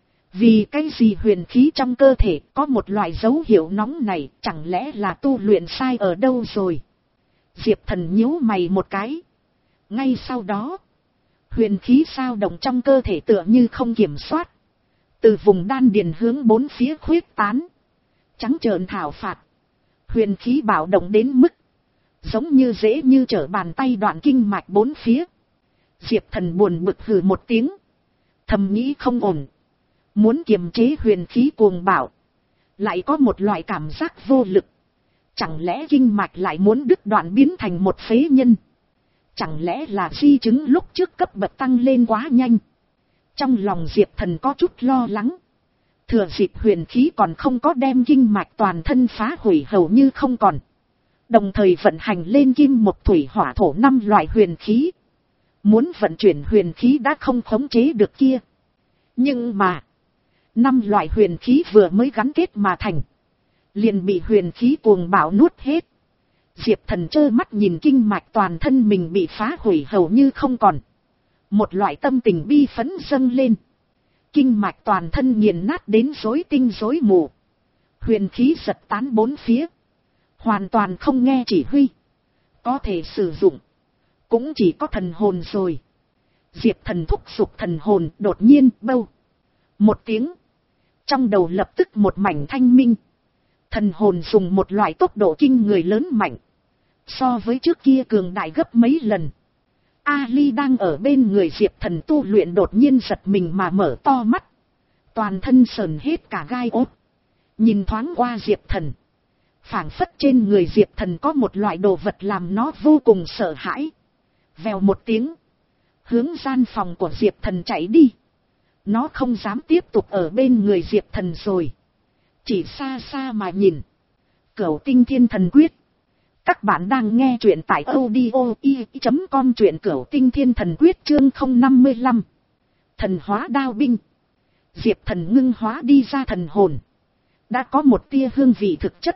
Vì cái gì huyền khí trong cơ thể có một loại dấu hiệu nóng này, chẳng lẽ là tu luyện sai ở đâu rồi? Diệp Thần nhíu mày một cái. Ngay sau đó, huyền khí sao động trong cơ thể tựa như không kiểm soát. Từ vùng đan điền hướng bốn phía khuyết tán. Trắng trợn thảo phạt. Huyền khí bạo động đến mức giống như dễ như trở bàn tay đoạn kinh mạch bốn phía. Diệp Thần buồn bực hừ một tiếng. Thầm nghĩ không ổn. Muốn kiềm chế huyền khí cuồng bạo. Lại có một loại cảm giác vô lực. Chẳng lẽ kinh mạch lại muốn đứt đoạn biến thành một phế nhân? Chẳng lẽ là di chứng lúc trước cấp bậc tăng lên quá nhanh? Trong lòng Diệp Thần có chút lo lắng. Thừa dịp huyền khí còn không có đem kinh mạch toàn thân phá hủy hầu như không còn. Đồng thời vận hành lên kim một thủy hỏa thổ năm loại huyền khí. Muốn vận chuyển huyền khí đã không khống chế được kia. Nhưng mà, năm loại huyền khí vừa mới gắn kết mà thành, liền bị huyền khí cuồng bạo nuốt hết. Diệp Thần trơ mắt nhìn kinh mạch toàn thân mình bị phá hủy hầu như không còn. Một loại tâm tình bi phẫn dâng lên. Kinh mạch toàn thân nghiền nát đến rối tinh rối mù. Huyền khí giật tán bốn phía. Hoàn toàn không nghe chỉ huy. Có thể sử dụng. Cũng chỉ có thần hồn rồi. Diệp Thần thúc giục thần hồn, đột nhiên bâu. Một tiếng. Trong đầu lập tức một mảnh thanh minh. Thần hồn dùng một loại tốc độ kinh người lớn mạnh. So với trước kia cường đại gấp mấy lần. Ali đang ở bên người Diệp Thần tu luyện đột nhiên giật mình mà mở to mắt. Toàn thân sờn hết cả gai ốt. Nhìn thoáng qua Diệp Thần. Phảng phất trên người Diệp Thần có một loại đồ vật làm nó vô cùng sợ hãi. Vèo một tiếng. Hướng gian phòng của Diệp Thần chạy đi. Nó không dám tiếp tục ở bên người Diệp Thần rồi. Chỉ xa xa mà nhìn. Cửu Tinh Thiên Thần Quyết. Các bạn đang nghe truyện tại audio i chấm com, truyện Cửu Tinh Thiên Thần Quyết chương không năm mươi lăm. Thần hóa đao binh. Diệp Thần ngưng hóa đi ra thần hồn. Đã có một tia hương vị thực chất.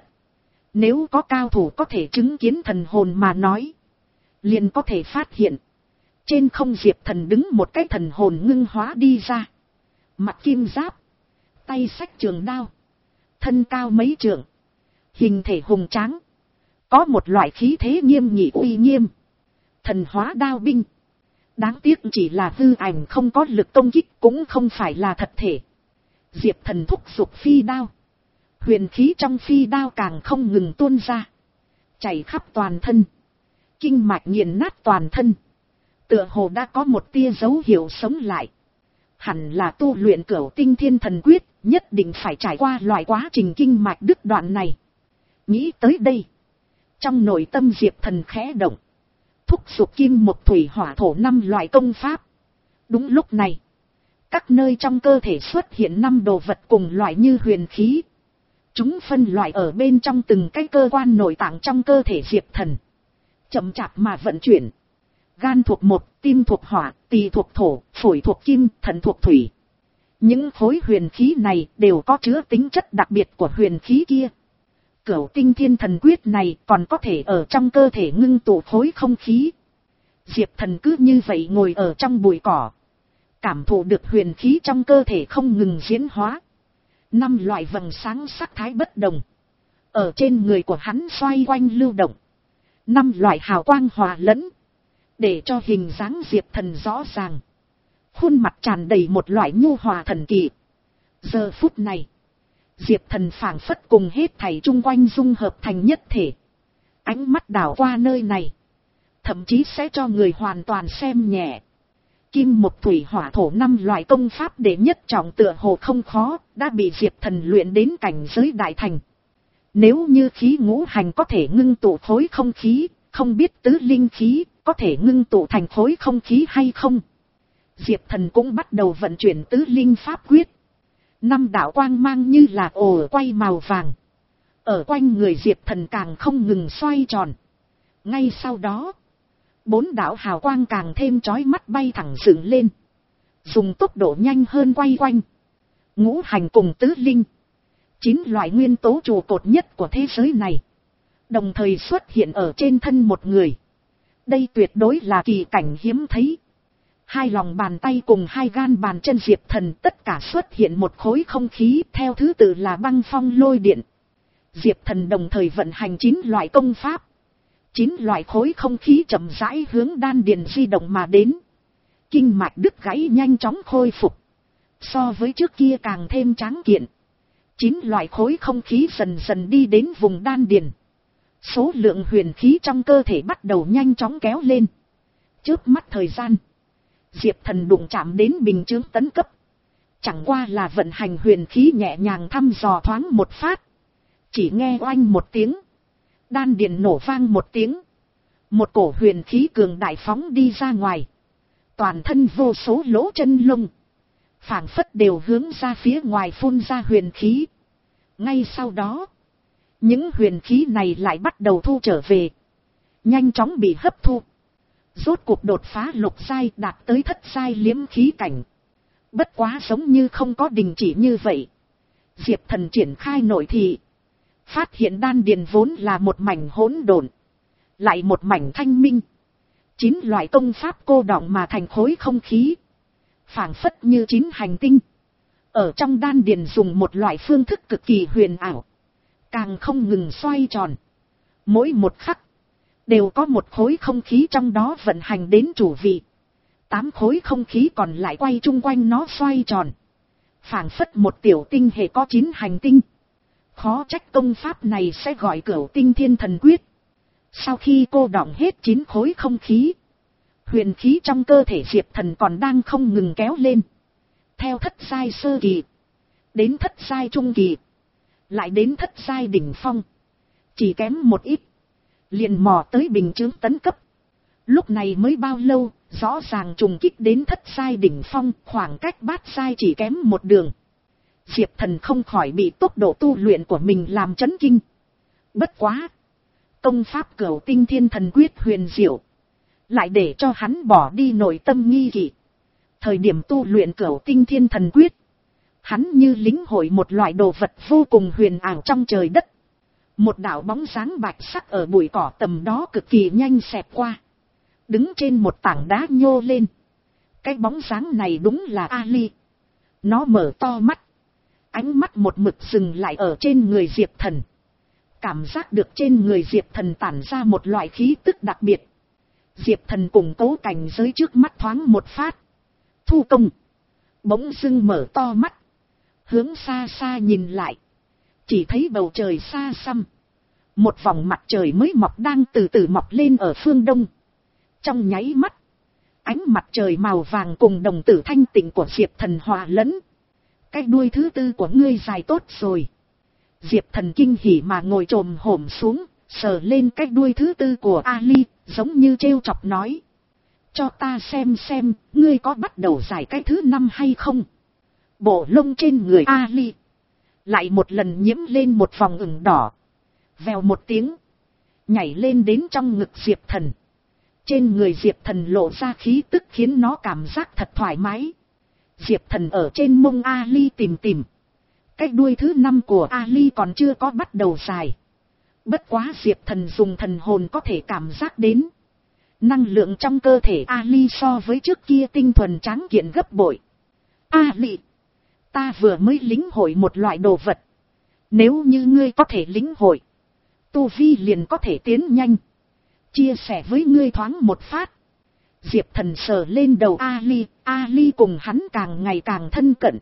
Nếu có cao thủ có thể chứng kiến thần hồn mà nói, liền có thể phát hiện. Trên không Diệp Thần đứng một cái thần hồn ngưng hóa đi ra. Mặt kim giáp. Tay xách trường đao. Thân cao mấy trượng. Hình thể hùng tráng. Có một loại khí thế nghiêm nghị uy nghiêm. Thần hóa đao binh. Đáng tiếc chỉ là hư ảnh, không có lực công kích, cũng không phải là thật thể. Diệp Thần thúc giục phi đao. Huyền khí trong phi đao càng không ngừng tuôn ra. Chảy khắp toàn thân. Kinh mạch nghiền nát toàn thân. Tựa hồ đã có một tia dấu hiệu sống lại. Hẳn là tu luyện Cửu Tinh Thiên Thần Quyết, nhất định phải trải qua loại quá trình kinh mạch đứt đoạn này. Nghĩ tới đây. Trong nội tâm Diệp Thần khẽ động. Thúc giục kim một thủy hỏa thổ năm loại công pháp. Đúng lúc này. Các nơi trong cơ thể xuất hiện năm đồ vật cùng loại như huyền khí. Chúng phân loại ở bên trong từng cái cơ quan nội tạng trong cơ thể Diệp Thần. Chậm chạp mà vận chuyển. Gan thuộc một, tim thuộc hỏa, tỳ thuộc thổ, phổi thuộc kim, thận thuộc thủy. Những khối huyền khí này đều có chứa tính chất đặc biệt của huyền khí kia. Cửu Tinh Thiên Thần Quyết này còn có thể ở trong cơ thể ngưng tụ khối không khí. Diệp Thần cứ như vậy ngồi ở trong bụi cỏ, cảm thụ được huyền khí trong cơ thể không ngừng diễn hóa. Năm loại vầng sáng sắc thái bất đồng ở trên người của hắn xoay quanh lưu động. Năm loại hào quang hòa lẫn, để cho hình dáng Diệp Thần rõ ràng. Khuôn mặt tràn đầy một loại nhu hòa thần kỳ. Giờ phút này, Diệp Thần phảng phất cùng hết thảy chung quanh dung hợp thành nhất thể. Ánh mắt đảo qua nơi này, thậm chí sẽ cho người hoàn toàn xem nhẹ. Kim một thủy hỏa thổ năm loại công pháp đệ nhất trọng tựa hồ không khó, đã bị Diệp Thần luyện đến cảnh giới đại thành. Nếu như khí ngũ hành có thể ngưng tụ khối không khí, không biết tứ linh khí có thể ngưng tụ thành khối không khí hay không. Diệp Thần cũng bắt đầu vận chuyển tứ linh pháp quyết. Năm đạo quang mang như là ổ quay màu vàng, ở quanh người Diệp Thần càng không ngừng xoay tròn. Ngay sau đó, bốn đạo hào quang càng thêm chói mắt bay thẳng dựng lên, dùng tốc độ nhanh hơn quay quanh. Ngũ hành cùng tứ linh, chín loại nguyên tố trụ cột nhất của thế giới này, đồng thời xuất hiện ở trên thân một người. Đây tuyệt đối là kỳ cảnh hiếm thấy. Hai lòng bàn tay cùng hai gan bàn chân Diệp Thần tất cả xuất hiện một khối không khí, theo thứ tự là băng phong lôi điện. Diệp Thần đồng thời vận hành chín loại công pháp. Chín loại khối không khí chậm rãi hướng đan điền di động mà đến. Kinh mạch đứt gãy nhanh chóng khôi phục, so với trước kia càng thêm tráng kiện. Chín loại khối không khí dần dần đi đến vùng đan điền. Số lượng huyền khí trong cơ thể bắt đầu nhanh chóng kéo lên. Chớp mắt thời gian, Diệp Thần đụng chạm đến bình chướng tấn cấp. Chẳng qua là vận hành huyền khí nhẹ nhàng thăm dò thoáng một phát. Chỉ nghe oanh một tiếng, đan điền nổ vang một tiếng. Một cổ huyền khí cường đại phóng đi ra ngoài. Toàn thân vô số lỗ chân lông, phảng phất đều hướng ra phía ngoài phun ra huyền khí. Ngay sau đó, những huyền khí này lại bắt đầu thu trở về, nhanh chóng bị hấp thu. Rốt cuộc đột phá lục giai, đạt tới thất giai liễm khí cảnh. Bất quá giống như không có đình chỉ như vậy. Diệp Thần triển khai nội thị, phát hiện đan điền vốn là một mảnh hỗn độn, lại một mảnh thanh minh. Chín loại công pháp cô đọng mà thành khối không khí, phảng phất như chín hành tinh, ở trong đan điền dùng một loại phương thức cực kỳ huyền ảo, càng không ngừng xoay tròn. Mỗi một khắc đều có một khối không khí trong đó vận hành đến chủ vị. Tám khối không khí còn lại quay chung quanh nó xoay tròn, phảng phất một tiểu tinh hệ có chín hành tinh. Khó trách công pháp này sẽ gọi Cửu Tinh Thiên Thần Quyết. Sau khi cô đọng hết chín khối không khí, huyền khí trong cơ thể Diệp Thần còn đang không ngừng kéo lên. Theo thất giai sơ kỳ, đến thất giai trung kỳ, lại đến thất giai đỉnh phong. Chỉ kém một ít, liền mò tới bình chướng tấn cấp. Lúc này mới bao lâu, rõ ràng trùng kích đến thất giai đỉnh phong, khoảng cách bát giai chỉ kém một đường. Diệp Thần không khỏi bị tốc độ tu luyện của mình làm chấn kinh. Bất quá, công pháp Cửu Tinh Thiên Thần Quyết huyền diệu, lại để cho hắn bỏ đi nội tâm nghi kỵ. Thời điểm tu luyện Cửu Tinh Thiên Thần Quyết, hắn như lĩnh hội một loại đồ vật vô cùng huyền ảo trong trời đất. Một đạo bóng dáng bạch sắc ở bụi cỏ tầm đó cực kỳ nhanh xẹt qua, đứng trên một tảng đá nhô lên. Cái bóng dáng này đúng là Ali. Nó mở to mắt, ánh mắt một mực dừng lại ở trên người Diệp Thần. Cảm giác được trên người Diệp Thần tản ra một loại khí tức đặc biệt. Diệp Thần củng cố cảnh giới trước mắt thoáng một phát, thu công, bỗng dưng mở to mắt, hướng xa xa nhìn lại. Chỉ thấy bầu trời xa xăm, một vòng mặt trời mới mọc đang từ từ mọc lên ở phương đông. Trong nháy mắt, ánh mặt trời màu vàng cùng đồng tử thanh tịnh của Diệp Thần hòa lẫn. Cái đuôi thứ tư của ngươi dài tốt rồi. Diệp Thần kinh hỉ mà ngồi chồm hổm xuống, sờ lên cái đuôi thứ tư của Ali, giống như trêu chọc nói: cho ta xem xem, ngươi có bắt đầu dài cái thứ năm hay không? Bộ lông trên người Ali lại một lần nhiễm lên một vòng ửng đỏ. Vèo một tiếng, nhảy lên đến trong ngực Diệp Thần. Trên người Diệp Thần lộ ra khí tức khiến nó cảm giác thật thoải mái. Diệp Thần ở trên mông Ali tìm tìm. Cái đuôi thứ năm của Ali còn chưa có bắt đầu dài. Bất quá Diệp Thần dùng thần hồn có thể cảm giác đến. Năng lượng trong cơ thể Ali so với trước kia tinh thuần tráng kiện gấp bội. Ali, ta vừa mới lĩnh hội một loại đồ vật. Nếu như ngươi có thể lĩnh hội, tu vi liền có thể tiến nhanh. Chia sẻ với ngươi thoáng một phát. Diệp Thần sờ lên đầu Ali, Ali cùng hắn càng ngày càng thân cận.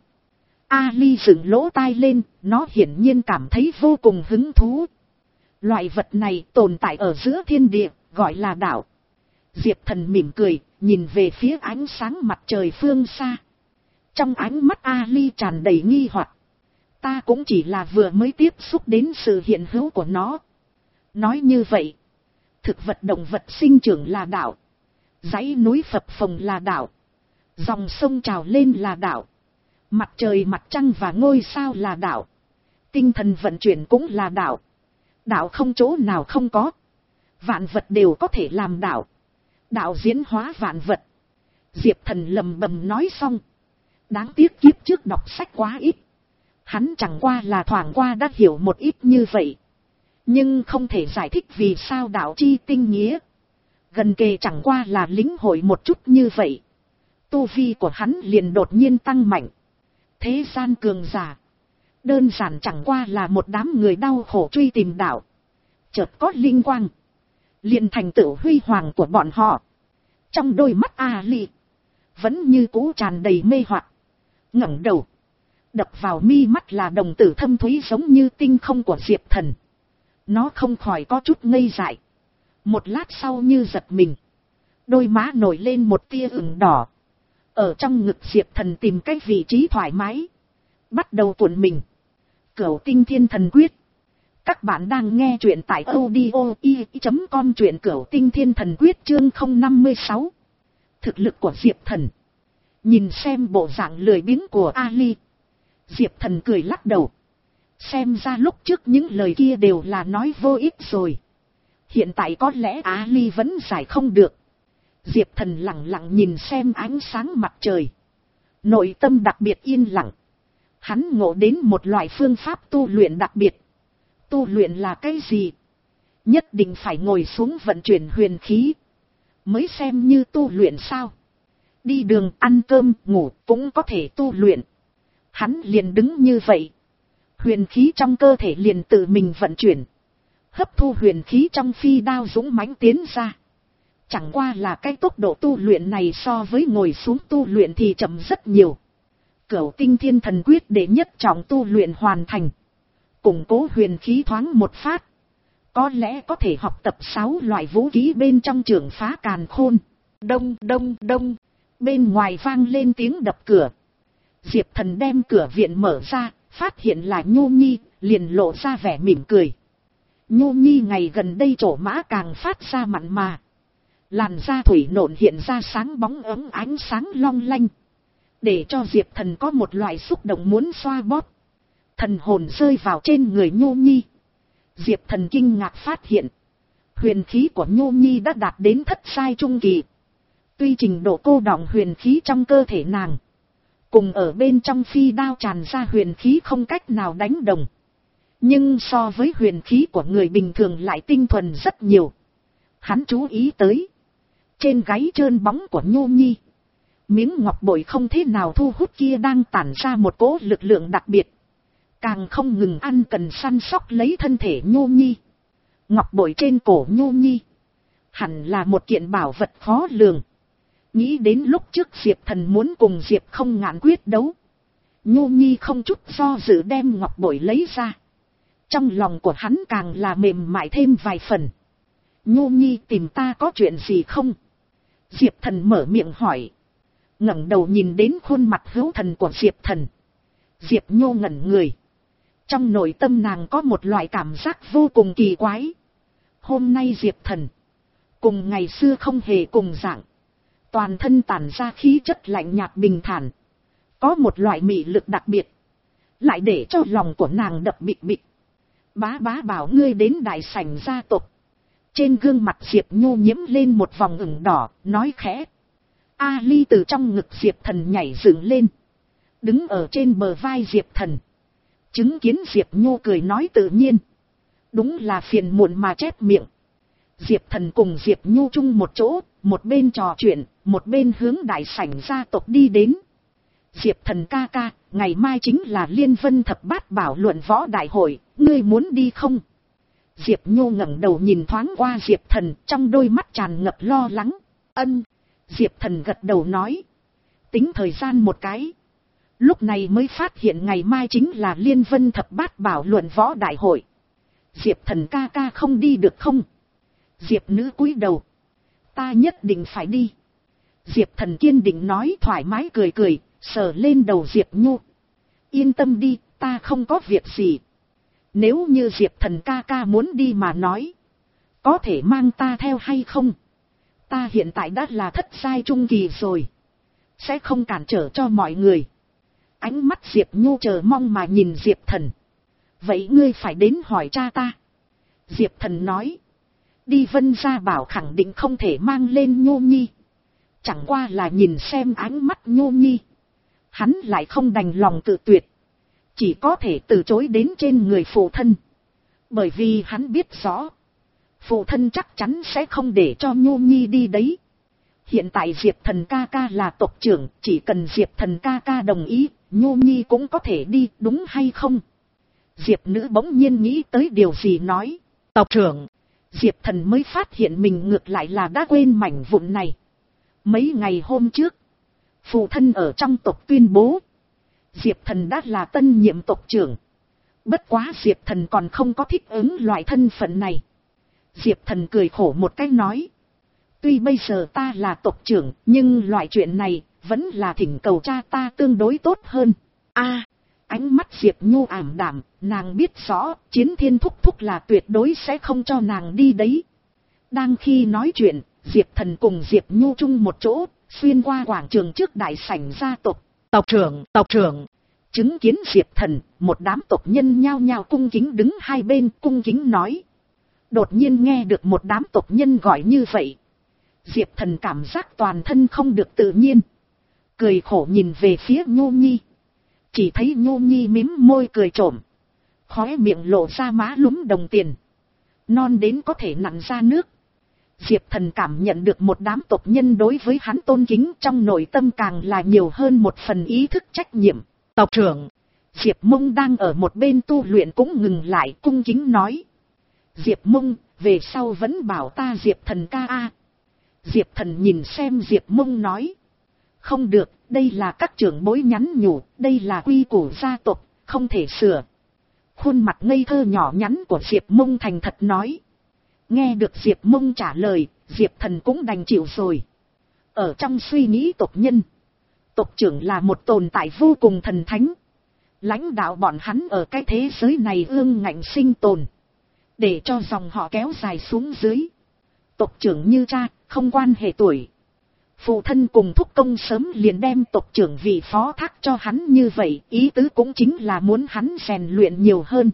Ali dựng lỗ tai lên, nó hiển nhiên cảm thấy vô cùng hứng thú. Loại vật này tồn tại ở giữa thiên địa, gọi là đạo. Diệp Thần mỉm cười, nhìn về phía ánh sáng mặt trời phương xa. Trong ánh mắt Ali tràn đầy nghi hoặc. Ta cũng chỉ là vừa mới tiếp xúc đến sự hiện hữu của nó. Nói như vậy, thực vật động vật sinh trưởng là đạo. Dãy núi phập phồng là đạo. Dòng sông trào lên là đạo. Mặt trời mặt trăng và ngôi sao là đạo. Tinh thần vận chuyển cũng là đạo. Đạo không chỗ nào không có. Vạn vật đều có thể làm đạo. Đạo diễn hóa vạn vật. Diệp Thần lầm bầm nói xong. Đáng tiếc kiếp trước đọc sách quá ít. Hắn chẳng qua là thoảng qua đã hiểu một ít như vậy. Nhưng không thể giải thích vì sao đạo chi tinh nghĩa. Gần kề chẳng qua là lĩnh hội một chút như vậy. Tu vi của hắn liền đột nhiên tăng mạnh. Thế gian cường giả. Đơn giản chẳng qua là một đám người đau khổ truy tìm đạo. Chợt có linh quang. Liền thành tựu huy hoàng của bọn họ. Trong đôi mắt Ali. Vẫn như cũ tràn đầy mê hoặc. Ngẩng đầu. Đập vào mi mắt là đồng tử thâm thúy giống như tinh không của Diệp Thần. Nó không khỏi có chút ngây dại. Một lát sau như giật mình. Đôi má nổi lên một tia ửng đỏ. Ở trong ngực Diệp Thần tìm cái vị trí thoải mái. Bắt đầu cuộn mình. Cửu Tinh Thiên Thần Quyết. Các bạn đang nghe truyện tại audio i chấm com, truyện Cửu Tinh Thiên Thần Quyết chương không năm mươi sáu. Thực lực của Diệp Thần. Nhìn xem bộ dạng lười biếng của Ali. Diệp Thần cười lắc đầu. Xem ra lúc trước những lời kia đều là nói vô ích rồi. Hiện tại có lẽ Ali vẫn giải không được. Diệp Thần lặng lặng nhìn xem ánh sáng mặt trời. Nội tâm đặc biệt yên lặng. Hắn ngộ đến một loại phương pháp tu luyện đặc biệt. Tu luyện là cái gì? Nhất định phải ngồi xuống vận chuyển huyền khí. Mới xem như tu luyện sao? Đi đường, ăn cơm, ngủ cũng có thể tu luyện. Hắn liền đứng như vậy. Huyền khí trong cơ thể liền tự mình vận chuyển. Hấp thu huyền khí trong phi đao dũng mãnh tiến ra. Chẳng qua là cái tốc độ tu luyện này so với ngồi xuống tu luyện thì chậm rất nhiều. Cửu Tinh Thiên Thần Quyết đệ nhất trọng tu luyện hoàn thành. Củng cố huyền khí thoáng một phát. Có lẽ có thể học tập sáu loại vũ khí bên trong trường phá càn khôn. Đông đông đông. Bên ngoài vang lên tiếng đập cửa. Diệp Thần đem cửa viện mở ra, phát hiện là Nhu Nhi, liền lộ ra vẻ mỉm cười. Nhu Nhi ngày gần đây trổ mã càng phát ra mặn mà. Làn da thủy nộn hiện ra sáng bóng ấm ánh sáng long lanh. Để cho Diệp Thần có một loại xúc động muốn xoa bóp. Thần hồn rơi vào trên người Nhu Nhi. Diệp Thần kinh ngạc phát hiện. Huyền khí của Nhu Nhi đã đạt đến thất giai trung kỳ. Tuy trình độ cô đọng huyền khí trong cơ thể nàng. Cùng ở bên trong phi đao tràn ra huyền khí không cách nào đánh đồng. Nhưng so với huyền khí của người bình thường lại tinh thuần rất nhiều. Hắn chú ý tới. Trên gáy trơn bóng của Nhu Nhi. Miếng ngọc bội không thế nào thu hút kia đang tản ra một cỗ lực lượng đặc biệt. Càng không ngừng ăn cần săn sóc lấy thân thể Nhu Nhi. Ngọc bội trên cổ Nhu Nhi. Hẳn là một kiện bảo vật khó lường. Nghĩ đến lúc trước Diệp Thần muốn cùng Diệp Không Ngạn quyết đấu. Nhu Nhi không chút do dự đem ngọc bội lấy ra. Trong lòng của hắn càng là mềm mại thêm vài phần. Nhu Nhi tìm ta có chuyện gì không? Diệp Thần mở miệng hỏi. Ngẩng đầu nhìn đến khuôn mặt hữu thần của Diệp Thần. Diệp Nhu ngẩn người. Trong nội tâm nàng có một loại cảm giác vô cùng kỳ quái. Hôm nay Diệp Thần cùng ngày xưa không hề cùng dạng. Toàn thân tản ra khí chất lạnh nhạt bình thản. Có một loại mị lực đặc biệt. Lại để cho lòng của nàng đập bịch bịch. Bá bá bảo ngươi đến đại sảnh gia tộc. Trên gương mặt Diệp Nhu nhiễm lên một vòng ửng đỏ, nói khẽ. Ali từ trong ngực Diệp Thần nhảy dựng lên. Đứng ở trên bờ vai Diệp Thần. Chứng kiến Diệp Nhu cười nói tự nhiên. Đúng là phiền muộn mà chép miệng. Diệp Thần cùng Diệp Nhu chung một chỗ, một bên trò chuyện, một bên hướng đại sảnh gia tộc đi đến. Diệp Thần ca ca, ngày mai chính là Liên Vân Thập Bát Bảo luận võ đại hội, ngươi muốn đi không? Diệp Nhu ngẩng đầu nhìn thoáng qua Diệp Thần, trong đôi mắt tràn ngập lo lắng. Ân. Diệp Thần gật đầu nói. Tính thời gian một cái. Lúc này mới phát hiện ngày mai chính là Liên Vân Thập Bát Bảo luận võ đại hội. Diệp Thần ca ca không đi được không? Diệp Nữ cúi đầu. Ta nhất định phải đi. Diệp Thần kiên định nói, thoải mái cười cười, sờ lên đầu Diệp Nhu. Yên tâm đi, ta không có việc gì. Nếu như Diệp Thần ca ca muốn đi mà nói, có thể mang ta theo hay không? Ta hiện tại đã là thất giai trung kỳ rồi, sẽ không cản trở cho mọi người. Ánh mắt Diệp Nhu chờ mong mà nhìn Diệp Thần. Vậy ngươi phải đến hỏi cha ta. Diệp Thần nói. Đi Vân Gia Bảo khẳng định không thể mang lên Nhu Nhi. Chẳng qua là nhìn xem ánh mắt Nhu Nhi, hắn lại không đành lòng tự tuyệt. Chỉ có thể từ chối đến trên người phụ thân. Bởi vì hắn biết rõ, phụ thân chắc chắn sẽ không để cho Nhu Nhi đi đấy. Hiện tại Diệp Thần ca ca là tộc trưởng, chỉ cần Diệp Thần ca ca đồng ý, Nhu Nhi cũng có thể đi, đúng hay không? Diệp Nữ bỗng nhiên nghĩ tới điều gì nói. Tộc trưởng. Diệp Thần mới phát hiện mình ngược lại là đã quên mảnh vụn này. Mấy ngày hôm trước, phụ thân ở trong tộc tuyên bố, Diệp Thần đã là tân nhiệm tộc trưởng. Bất quá Diệp Thần còn không có thích ứng loại thân phận này. Diệp Thần cười khổ một cái nói. Tuy bây giờ ta là tộc trưởng, nhưng loại chuyện này vẫn là thỉnh cầu cha ta tương đối tốt hơn. A, ánh mắt Diệp Nhu ảm đạm, nàng biết rõ Chiến Thiên thúc thúc là tuyệt đối sẽ không cho nàng đi đấy. Đang khi nói chuyện, Diệp Thần cùng Diệp Nhu chung một chỗ, xuyên qua quảng trường trước đại sảnh gia tộc. Tộc trưởng, tộc trưởng. Chứng kiến Diệp Thần, một đám tộc nhân nhao nhao cung kính đứng hai bên, cung kính nói. Đột nhiên nghe được một đám tộc nhân gọi như vậy, Diệp Thần cảm giác toàn thân không được tự nhiên. Cười khổ nhìn về phía Nhu Nhi. Chỉ thấy Nhu Nhi mím môi cười trộm, khóe miệng lộ ra má lúm đồng tiền, non đến có thể nặn ra nước. Diệp Thần cảm nhận được một đám tộc nhân đối với hắn tôn kính, trong nội tâm càng là nhiều hơn một phần ý thức trách nhiệm. Tộc trưởng. Diệp Mông đang ở một bên tu luyện cũng ngừng lại, cung kính nói. Diệp Mông, về sau vẫn bảo ta Diệp Thần ca a. Diệp Thần nhìn xem Diệp Mông nói. Không được, đây là các trưởng bối nhắn nhủ, đây là quy củ gia tộc, không thể sửa. Khuôn mặt ngây thơ nhỏ nhắn của Diệp Mông thành thật nói. Nghe được Diệp Mông trả lời, Diệp Thần cũng đành chịu rồi. Ở trong suy nghĩ tộc nhân, tộc trưởng là một tồn tại vô cùng thần thánh. Lãnh đạo bọn hắn ở cái thế giới này ương ngạnh sinh tồn, để cho dòng họ kéo dài xuống dưới. Tộc trưởng như cha, không quan hệ tuổi. Phụ thân cùng thúc công sớm liền đem tộc trưởng vị phó thác cho hắn như vậy, ý tứ cũng chính là muốn hắn rèn luyện nhiều hơn.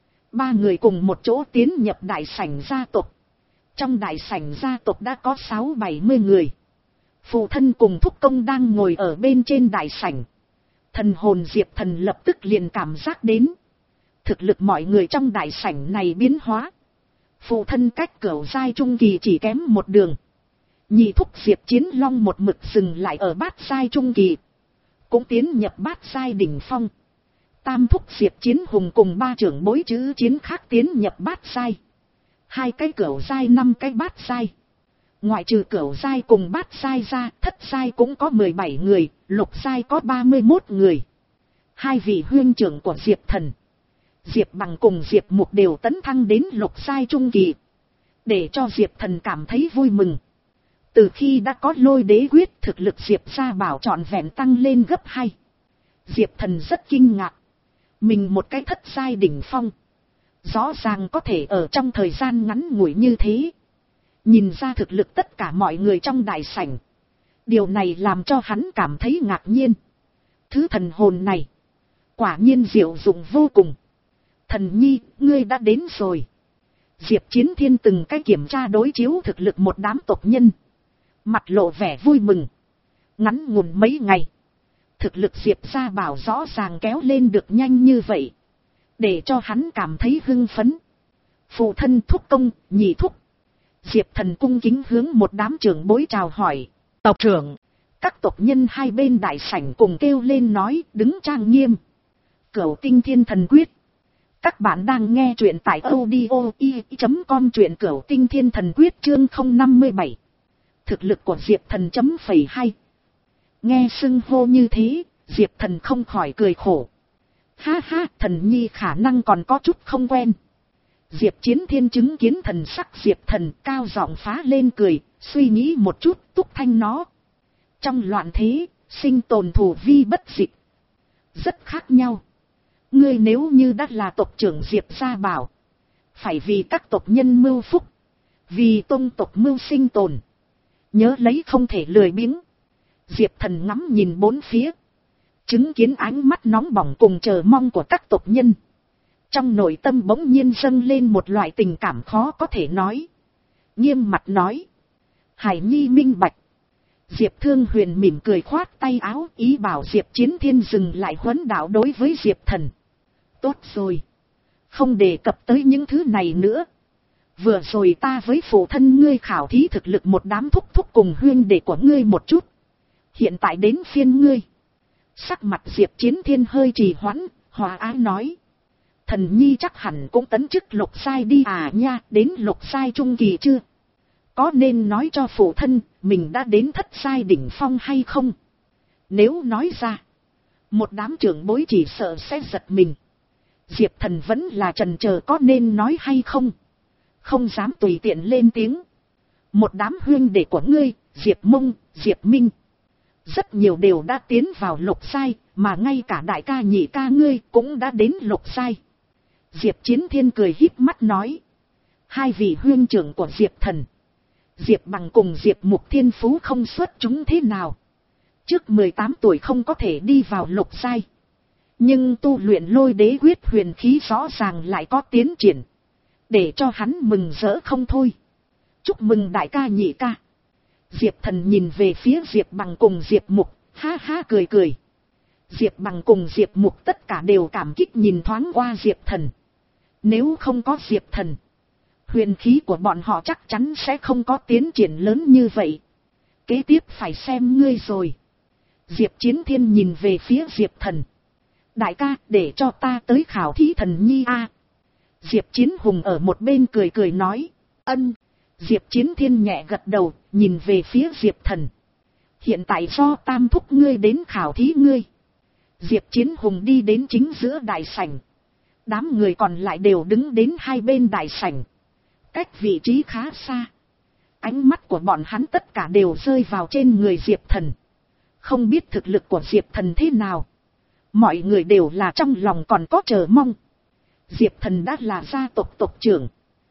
Ba người cùng một chỗ tiến nhập đại sảnh gia tộc. Trong đại sảnh gia tộc đã có sáu bảy mươi người. Phụ thân cùng thúc công đang ngồi ở bên trên đại sảnh. Thần hồn Diệp Thần lập tức liền cảm giác đến thực lực mọi người trong đại sảnh này biến hóa. Phụ thân cách cửu giai trung kỳ chỉ kém một đường. Nhị thúc Diệp Chiến Long một mực dừng lại ở bát giai trung kỳ, cũng tiến nhập bát giai đỉnh phong. Tam thúc Diệp Chiến Hùng cùng ba trưởng bối chữ chiến khác tiến nhập bát giai. Hai cái cửu giai, năm cái bát giai. Ngoại trừ cửu giai cùng bát giai ra, thất giai cũng có mười bảy người, lục giai có ba mươi mốt người. Hai vị huynh trưởng của Diệp Thần, Diệp Bằng cùng Diệp Mục đều tấn thăng đến lục giai trung kỳ, để cho Diệp Thần cảm thấy vui mừng. Từ khi đã có lôi đế quyết, thực lực Diệp gia bảo trọn vẹn tăng lên gấp hai. Diệp Thần rất kinh ngạc. Mình một cái thất giai đỉnh phong, rõ ràng có thể ở trong thời gian ngắn ngủi như thế nhìn ra thực lực tất cả mọi người trong đại sảnh. Điều này làm cho hắn cảm thấy ngạc nhiên. Thứ thần hồn này quả nhiên diệu dụng vô cùng. Thần nhi, ngươi đã đến rồi. Diệp Chiến Thiên từng cái kiểm tra đối chiếu thực lực một đám tộc nhân, mặt lộ vẻ vui mừng. Ngắn ngủn mấy ngày, thực lực Diệp gia bảo rõ ràng kéo lên được nhanh như vậy, để cho hắn cảm thấy hưng phấn. Phụ thân thúc công, nhị thúc. Diệp Thần cung kính hướng một đám trưởng bối chào hỏi. Tộc trưởng, các tộc nhân hai bên đại sảnh cùng kêu lên nói, đứng trang nghiêm. Cửu Tinh Thiên Thần Quyết. Các bạn đang nghe truyện tại audio i chấm com, truyện Cửu Tinh Thiên Thần Quyết chương không năm mươi bảy. Thực lực của Diệp Thần chấm phẩy hai. Nghe xưng hô như thế, Diệp Thần không khỏi cười khổ. Ha ha, Thần nhi khả năng còn có chút không quen. Diệp Chiến Thiên chứng kiến thần sắc Diệp Thần, cao giọng phá lên cười, suy nghĩ một chút, túc thanh nó. Trong loạn thế, sinh tồn thủ vi bất dịch. Rất khác nhau. Ngươi nếu như đã là tộc trưởng Diệp gia bảo, phải vì các tộc nhân mưu phúc, vì tôn tộc mưu sinh tồn. Nhớ lấy không thể lười biếng. Diệp Thần ngắm nhìn bốn phía, chứng kiến ánh mắt nóng bỏng cùng chờ mong của các tộc nhân. Trong nội tâm bỗng nhiên dâng lên một loại tình cảm khó có thể nói. Nghiêm mặt nói. Hải nhi minh bạch. Diệp Thương Huyền mỉm cười khoát tay áo, ý bảo Diệp Chiến Thiên dừng lại huấn đạo đối với Diệp Thần. Tốt rồi. Không đề cập tới những thứ này nữa. Vừa rồi ta với phụ thân ngươi khảo thí thực lực một đám thúc thúc cùng huyên đệ của ngươi một chút. Hiện tại đến phiên ngươi. Sắc mặt Diệp Chiến Thiên hơi trì hoãn, hòa ái nói. Thần nhi chắc hẳn cũng tấn chức lục sai đi à nha, đến lục sai trung kỳ chưa? Có nên nói cho phụ thân, mình đã đến thất sai đỉnh phong hay không? Nếu nói ra, một đám trưởng bối chỉ sợ sẽ giật mình. Diệp Thần vẫn là chần chờ có nên nói hay không? Không dám tùy tiện lên tiếng. Một đám huynh đệ của ngươi, Diệp Mông, Diệp Minh. Rất nhiều đều đã tiến vào lục sai, mà ngay cả đại ca nhị ca ngươi cũng đã đến lục sai. Diệp Chiến Thiên cười híp mắt nói. Hai vị huynh trưởng của Diệp Thần, Diệp Bằng cùng Diệp Mục thiên phú không xuất chúng thế nào. Trước mười tám tuổi không có thể đi vào lục sai. Nhưng tu luyện lôi đế quyết huyền khí rõ ràng lại có tiến triển. Để cho hắn mừng rỡ không thôi. Chúc mừng đại ca nhị ca. Diệp Thần nhìn về phía Diệp Bằng cùng Diệp Mục, ha ha cười cười. Diệp Bằng cùng Diệp Mục tất cả đều cảm kích nhìn thoáng qua Diệp Thần. Nếu không có Diệp Thần, huyền khí của bọn họ chắc chắn sẽ không có tiến triển lớn như vậy. Kế tiếp phải xem ngươi rồi. Diệp Chiến Thiên nhìn về phía Diệp Thần. Đại ca, để cho ta tới khảo thí thần nhi a. Diệp Chiến Hùng ở một bên cười cười nói. Ân. Diệp Chiến Thiên nhẹ gật đầu, nhìn về phía Diệp Thần. Hiện tại do tam thúc ngươi đến khảo thí ngươi. Diệp Chiến Hùng đi đến chính giữa đại sảnh. Đám người còn lại đều đứng đến hai bên đại sảnh. Cách vị trí khá xa. Ánh mắt của bọn hắn tất cả đều rơi vào trên người Diệp Thần. Không biết thực lực của Diệp Thần thế nào. Mọi người đều là trong lòng còn có chờ mong. Diệp Thần đã là gia tộc tộc trưởng.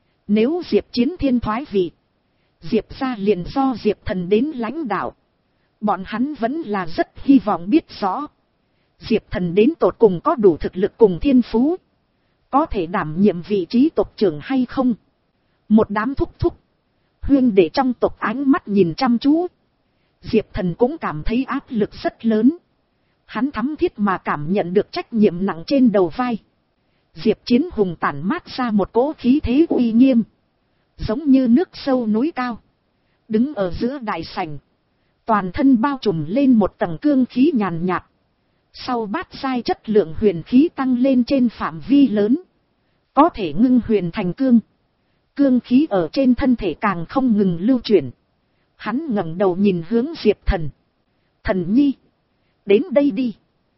Nếu Diệp Chiến Thiên thoái vị, Diệp gia liền do Diệp Thần đến lãnh đạo. Bọn hắn vẫn là rất hy vọng biết rõ. Diệp Thần đến tột cùng có đủ thực lực cùng thiên phú. Có thể đảm nhiệm vị trí tộc trưởng hay không? Một đám thúc thúc, huyên đệ trong tộc ánh mắt nhìn chăm chú. Diệp Thần cũng cảm thấy áp lực rất lớn. Hắn thắm thiết mà cảm nhận được trách nhiệm nặng trên đầu vai. Diệp Chiến Hùng tản mát ra một cỗ khí thế uy nghiêm. Giống như nước sâu núi cao. Đứng ở giữa đại sảnh. Toàn thân bao trùm lên một tầng cương khí nhàn nhạt. Sau bát giai chất lượng huyền khí tăng lên trên phạm vi lớn. Có thể ngưng huyền thành cương. Cương khí ở trên thân thể càng không ngừng lưu chuyển. Hắn ngẩng đầu nhìn hướng Diệp Thần. Thần nhi, đến đây đi.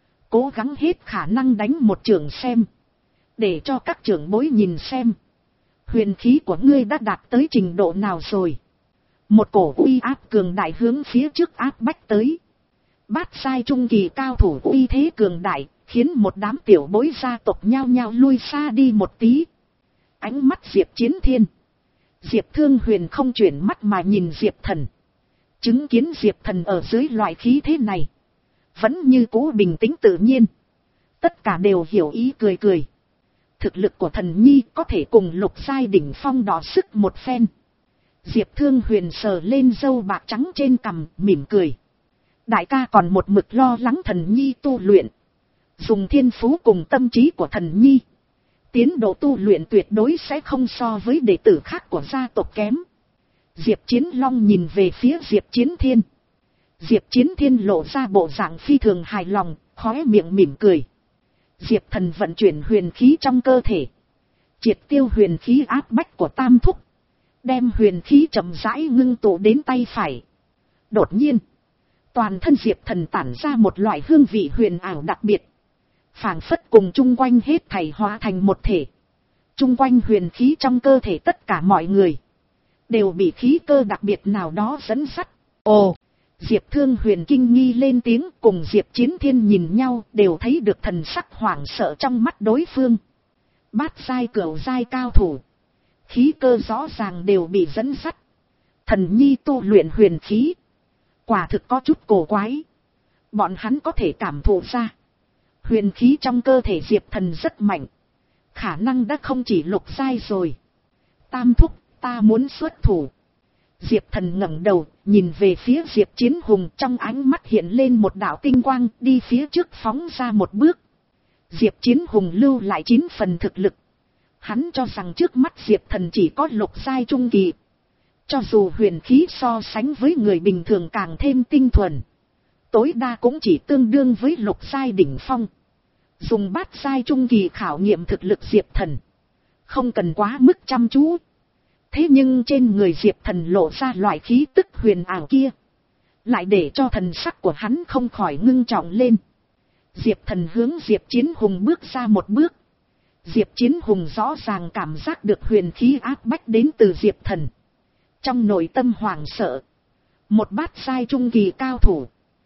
Cố gắng hết khả năng đánh một trường xem. Để cho các trưởng bối nhìn xem. Huyền khí của ngươi đã đạt tới trình độ nào rồi. Một cổ uy áp cường đại hướng phía trước áp bách tới. Bát sai trung kỳ cao thủ uy thế cường đại, khiến một đám tiểu bối gia tộc nhao nhao lui xa đi một tí. Ánh mắt Diệp Chiến Thiên, Diệp Thương Huyền không chuyển mắt mà nhìn Diệp Thần. Chứng kiến Diệp Thần ở dưới loại khí thế này, vẫn như cũ bình tĩnh tự nhiên. Tất cả đều hiểu ý cười cười. Thực lực của thần nhi có thể cùng lục giai đỉnh phong đọ sức một phen. Diệp Thương Huyền sờ lên râu bạc trắng trên cằm, mỉm cười. Đại ca còn một mực lo lắng thần nhi tu luyện. Dùng thiên phú cùng tâm trí của thần nhi, tiến độ tu luyện tuyệt đối sẽ không so với đệ tử khác của gia tộc kém. Diệp Chiến Long nhìn về phía Diệp Chiến Thiên. Diệp Chiến Thiên lộ ra bộ dạng phi thường hài lòng, khóe miệng mỉm cười. Diệp Thần vận chuyển huyền khí trong cơ thể, triệt tiêu huyền khí áp bách của Tam Thúc, đem huyền khí chậm rãi ngưng tụ đến tay phải. Đột nhiên, toàn thân Diệp Thần tản ra một loại hương vị huyền ảo đặc biệt, phảng phất cùng chung quanh hết thảy hóa thành một thể. Chung quanh huyền khí trong cơ thể tất cả mọi người đều bị khí cơ đặc biệt nào đó dẫn dắt. Ồ, Diệp Thương Huyền kinh nghi lên tiếng, cùng Diệp Chiến Thiên nhìn nhau đều thấy được thần sắc hoảng sợ trong mắt đối phương. Bát giai cửu giai cao thủ, khí cơ rõ ràng đều bị dẫn dắt. Thần nhi tu luyện huyền khí, quả thực có chút cổ quái. Bọn hắn có thể cảm thụ ra, huyền khí trong cơ thể Diệp Thần rất mạnh, khả năng đã không chỉ lục giai rồi. Tam Thúc, ta muốn xuất thủ. Diệp Thần ngẩng đầu, nhìn về phía Diệp Chiến Hùng, trong ánh mắt hiện lên một đạo tinh quang, đi phía trước phóng ra một bước. Diệp Chiến Hùng lưu lại chín phần thực lực. Hắn cho rằng trước mắt Diệp Thần chỉ có lục giai trung kỳ. Cho dù huyền khí so sánh với người bình thường càng thêm tinh thuần, tối đa cũng chỉ tương đương với lục giai đỉnh phong. Dùng bát giai trung kỳ khảo nghiệm thực lực Diệp Thần, không cần quá mức chăm chú. Thế nhưng trên người Diệp Thần lộ ra loại khí tức huyền ảo kia, lại để cho thần sắc của hắn không khỏi ngưng trọng lên. Diệp Thần hướng Diệp Chiến Hùng bước ra một bước. Diệp Chiến Hùng rõ ràng cảm giác được huyền khí áp bách đến từ Diệp Thần. Trong nội tâm hoảng sợ, một bát giai trung kỳ cao thủ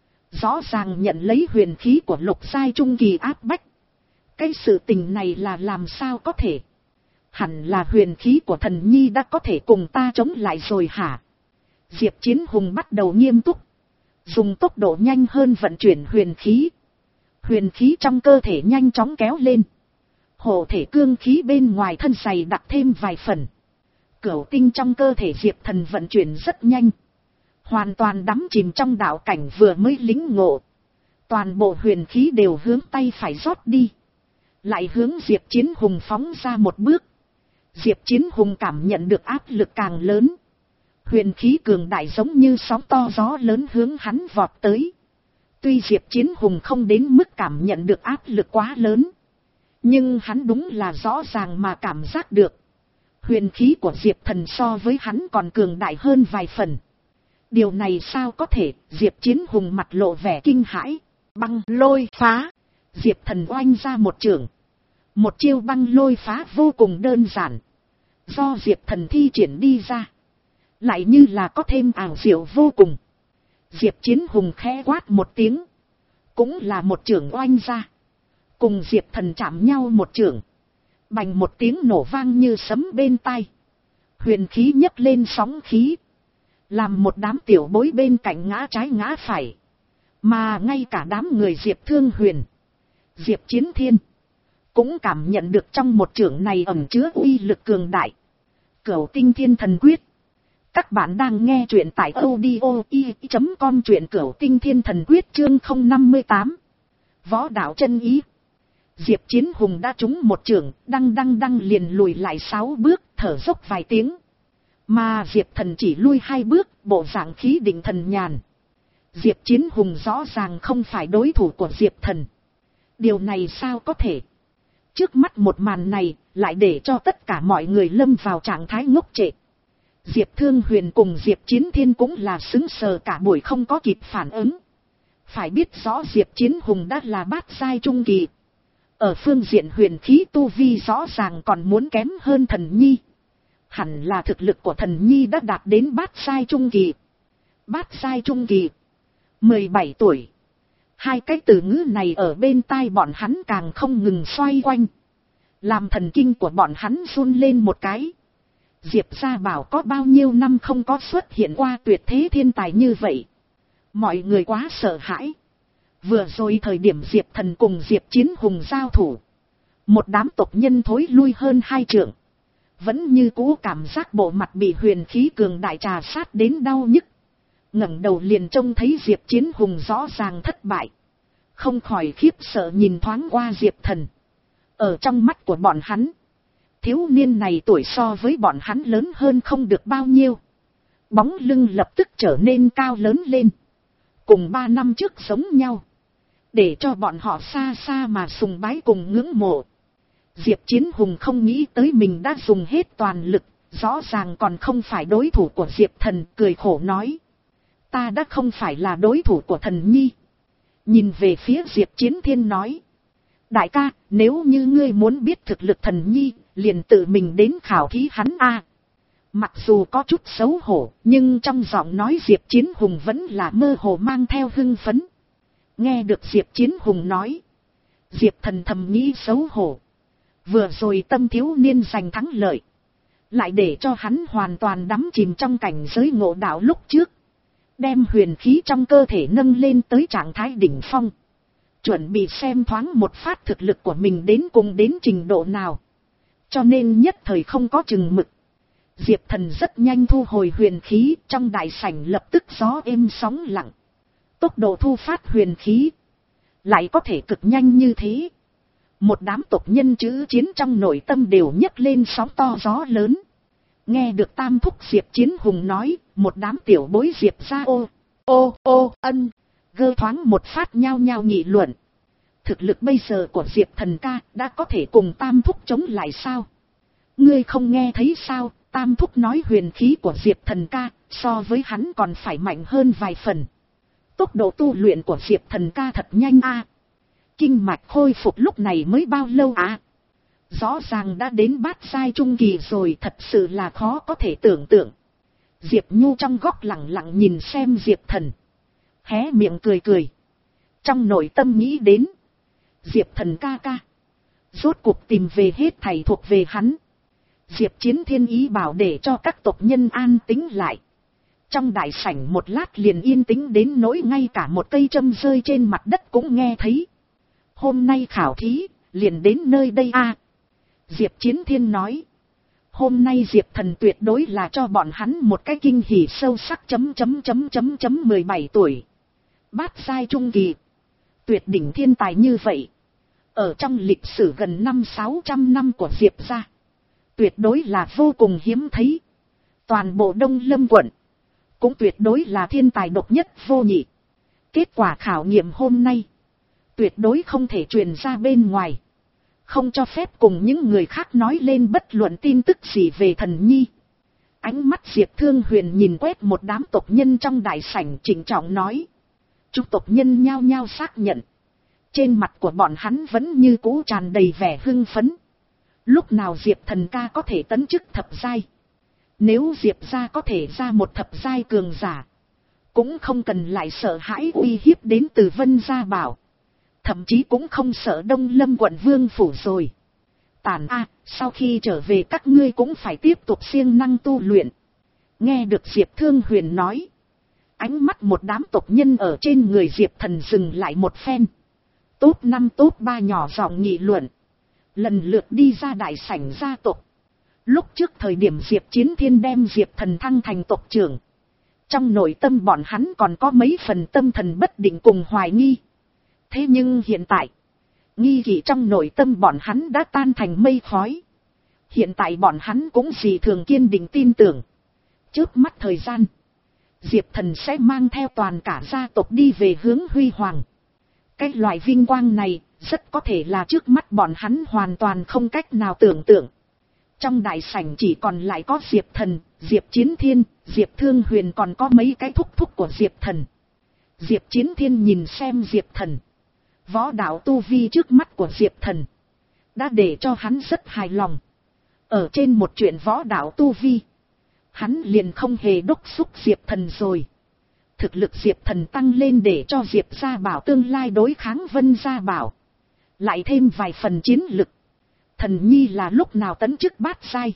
rõ ràng nhận lấy huyền khí của lục giai trung kỳ áp bách. Cái sự tình này là làm sao có thể? Hẳn là huyền khí của thần nhi đã có thể cùng ta chống lại rồi hả? Diệp Chiến Hùng bắt đầu nghiêm túc, dùng tốc độ nhanh hơn vận chuyển huyền khí. Huyền khí trong cơ thể nhanh chóng kéo lên, hộ thể cương khí bên ngoài thân dày đặc thêm vài phần. Cửu tinh trong cơ thể Diệp Thần vận chuyển rất nhanh, hoàn toàn đắm chìm trong đạo cảnh vừa mới lĩnh ngộ. Toàn bộ huyền khí đều hướng tay phải rót đi, lại hướng Diệp Chiến Hùng phóng ra một bước. Diệp Chiến Hùng cảm nhận được áp lực càng lớn. Huyền khí cường đại giống như sóng to gió lớn hướng hắn vọt tới. Tuy Diệp Chiến Hùng không đến mức cảm nhận được áp lực quá lớn, nhưng hắn đúng là rõ ràng mà cảm giác được. Huyền khí của Diệp Thần so với hắn còn cường đại hơn vài phần. Điều này sao có thể? Diệp Chiến Hùng mặt lộ vẻ kinh hãi. Băng lôi phá. Diệp Thần oanh ra một chưởng. Một chiêu băng lôi phá vô cùng đơn giản, do Diệp Thần thi triển đi ra, lại như là có thêm ảo diệu vô cùng. Diệp Chiến Hùng khẽ quát một tiếng, cũng là một chưởng oanh ra, cùng Diệp Thần chạm nhau một chưởng, bành một tiếng nổ vang như sấm bên tai. Huyền khí nhấc lên sóng khí, làm một đám tiểu bối bên cạnh ngã trái ngã phải, mà ngay cả đám người Diệp Thương Huyền, Diệp Chiến Thiên cũng cảm nhận được trong một chưởng này ẩn chứa uy lực cường đại. Cửu Tinh Thiên Thần Quyết. Các bạn đang nghe truyện tại audio i chấm com, truyện Cửu Tinh Thiên Thần Quyết chương không năm mươi tám. Võ đạo chân ý. Diệp Chiến Hùng đã trúng một chưởng, đăng đăng đăng liền lùi lại sáu bước, thở dốc vài tiếng. Mà Diệp Thần chỉ lui hai bước, bộ dạng khí định thần nhàn. Diệp Chiến Hùng rõ ràng không phải đối thủ của Diệp Thần. Điều này sao có thể? Trước mắt một màn này, lại để cho tất cả mọi người lâm vào trạng thái ngốc trệ. Diệp Thương Huyền cùng Diệp Chiến Thiên cũng là sững sờ cả buổi không có kịp phản ứng. Phải biết rõ Diệp Chiến Hùng đã là bát giai trung kỳ. Ở phương diện huyền khí tu vi rõ ràng còn muốn kém hơn Thần Nhi. Hẳn là thực lực của Thần Nhi đã đạt đến bát giai trung kỳ. Bát giai trung kỳ. mười bảy tuổi. Hai cái từ ngữ này ở bên tai bọn hắn càng không ngừng xoay quanh, làm thần kinh của bọn hắn run lên một cái. Diệp gia bảo có bao nhiêu năm không có xuất hiện qua tuyệt thế thiên tài như vậy. Mọi người quá sợ hãi. Vừa rồi thời điểm Diệp Thần cùng Diệp Chiến Hùng giao thủ, một đám tộc nhân thối lui hơn hai trượng, vẫn như cũ cảm giác bộ mặt bị huyền khí cường đại trà sát đến đau nhức. Ngẩng đầu liền trông thấy Diệp Chiến Hùng rõ ràng thất bại, không khỏi khiếp sợ nhìn thoáng qua Diệp Thần. Ở trong mắt của bọn hắn, thiếu niên này tuổi so với bọn hắn lớn hơn không được bao nhiêu. bóng lưng lập tức trở nên cao lớn lên. Cùng ba năm trước giống nhau. Để cho bọn họ xa xa mà sùng bái cùng ngưỡng mộ. Diệp Chiến Hùng không nghĩ tới mình đã dùng hết toàn lực. Rõ ràng còn không phải đối thủ của Diệp Thần, cười khổ nói. Ta đã không phải là đối thủ của Thần Nhi. Nhìn về phía Diệp Chiến Thiên nói. Đại ca, nếu như ngươi muốn biết thực lực Thần Nhi, liền tự mình đến khảo thí hắn a. Mặc dù có chút xấu hổ, nhưng trong giọng nói Diệp Chiến Hùng vẫn là mơ hồ mang theo hưng phấn. Nghe được Diệp Chiến Hùng nói. Diệp Thần thầm nghĩ xấu hổ. Vừa rồi tâm thiếu niên giành thắng lợi. Lại để cho hắn hoàn toàn đắm chìm trong cảnh giới ngộ đạo lúc trước. Đem huyền khí trong cơ thể nâng lên tới trạng thái đỉnh phong. Chuẩn bị xem thoáng một phát thực lực của mình đến cùng đến trình độ nào. Cho nên nhất thời không có chừng mực. Diệp Thần rất nhanh thu hồi huyền khí, trong đại sảnh lập tức gió êm sóng lặng. Tốc độ thu phát huyền khí lại có thể cực nhanh như thế. Một đám tộc nhân chữ chiến trong nội tâm đều nhấc lên sóng to gió lớn. Nghe được tam thúc Diệp Chiến Hùng nói, một đám tiểu bối Diệp ra ô, ô, ô, ân, gơ thoáng một phát nhao nhao nghị luận. Thực lực bây giờ của Diệp Thần ca đã có thể cùng tam thúc chống lại sao? Ngươi không nghe thấy sao? Tam thúc nói huyền khí của Diệp Thần ca so với hắn còn phải mạnh hơn vài phần. Tốc độ tu luyện của Diệp Thần ca thật nhanh a. Kinh mạch khôi phục lúc này mới bao lâu à? Rõ ràng đã đến bát giai trung kỳ rồi, thật sự là khó có thể tưởng tượng. Diệp Nhu trong góc lặng lặng nhìn xem Diệp Thần. Hé miệng cười cười. Trong nội tâm nghĩ đến. Diệp Thần ca ca. Rốt cuộc tìm về hết thảy thuộc về hắn. Diệp Chiến Thiên ý bảo để cho các tộc nhân an tĩnh lại. Trong đại sảnh một lát liền yên tĩnh đến nỗi ngay cả một cây châm rơi trên mặt đất cũng nghe thấy. Hôm nay khảo thí, liền đến nơi đây a. Diệp Chiến Thiên nói. Hôm nay Diệp Thần tuyệt đối là cho bọn hắn một cái kinh hỉ sâu sắc chấm chấm chấm chấm chấm mười bảy tuổi. Bát giai trung kỳ. Tuyệt đỉnh thiên tài như vậy. Ở trong lịch sử gần năm sáu trăm năm của Diệp gia. Tuyệt đối là vô cùng hiếm thấy. Toàn bộ Đông Lâm quận. Cũng tuyệt đối là thiên tài độc nhất vô nhị. Kết quả khảo nghiệm hôm nay. Tuyệt đối không thể truyền ra bên ngoài. Không cho phép cùng những người khác nói lên bất luận tin tức gì về Thần Nhi. Ánh mắt Diệp Thương Huyền nhìn quét một đám tộc nhân trong đại sảnh trịnh trọng nói. Chúng tộc nhân nhao nhao xác nhận. Trên mặt của bọn hắn vẫn như cũ tràn đầy vẻ hưng phấn. Lúc nào Diệp Thần ca có thể tấn chức thập giai. Nếu Diệp gia có thể ra một thập giai cường giả. Cũng không cần lại sợ hãi uy hiếp đến từ Vân Gia Bảo. Thậm chí cũng không sợ Đông Lâm quận vương phủ rồi. Tàn a, sau khi trở về các ngươi cũng phải tiếp tục siêng năng tu luyện. Nghe được Diệp Thương Huyền nói. Ánh mắt một đám tộc nhân ở trên người Diệp Thần dừng lại một phen. Top năm top ba nhỏ giọng nghị luận. Lần lượt đi ra đại sảnh gia tộc. Lúc trước thời điểm Diệp Chiến Thiên đem Diệp Thần thăng thành tộc trưởng. Trong nội tâm bọn hắn còn có mấy phần tâm thần bất định cùng hoài nghi. Thế nhưng hiện tại, nghi kỵ trong nội tâm bọn hắn đã tan thành mây khói. Hiện tại bọn hắn cũng gì thường kiên định tin tưởng. Trước mắt thời gian, Diệp Thần sẽ mang theo toàn cả gia tộc đi về hướng huy hoàng. Cái loại vinh quang này, rất có thể là trước mắt bọn hắn hoàn toàn không cách nào tưởng tượng. Trong đại sảnh chỉ còn lại có Diệp Thần, Diệp Chiến Thiên, Diệp Thương Huyền còn có mấy cái thúc thúc của Diệp Thần. Diệp Chiến Thiên nhìn xem Diệp Thần. Võ đạo tu vi trước mắt của Diệp Thần đã để cho hắn rất hài lòng. Ở trên một chuyện võ đạo tu vi, hắn liền không hề đốc thúc Diệp Thần rồi. Thực lực Diệp Thần tăng lên để cho Diệp Gia Bảo tương lai đối kháng Vân Gia Bảo. Lại thêm vài phần chiến lực. Thần Nhi là lúc nào tấn chức bát giai?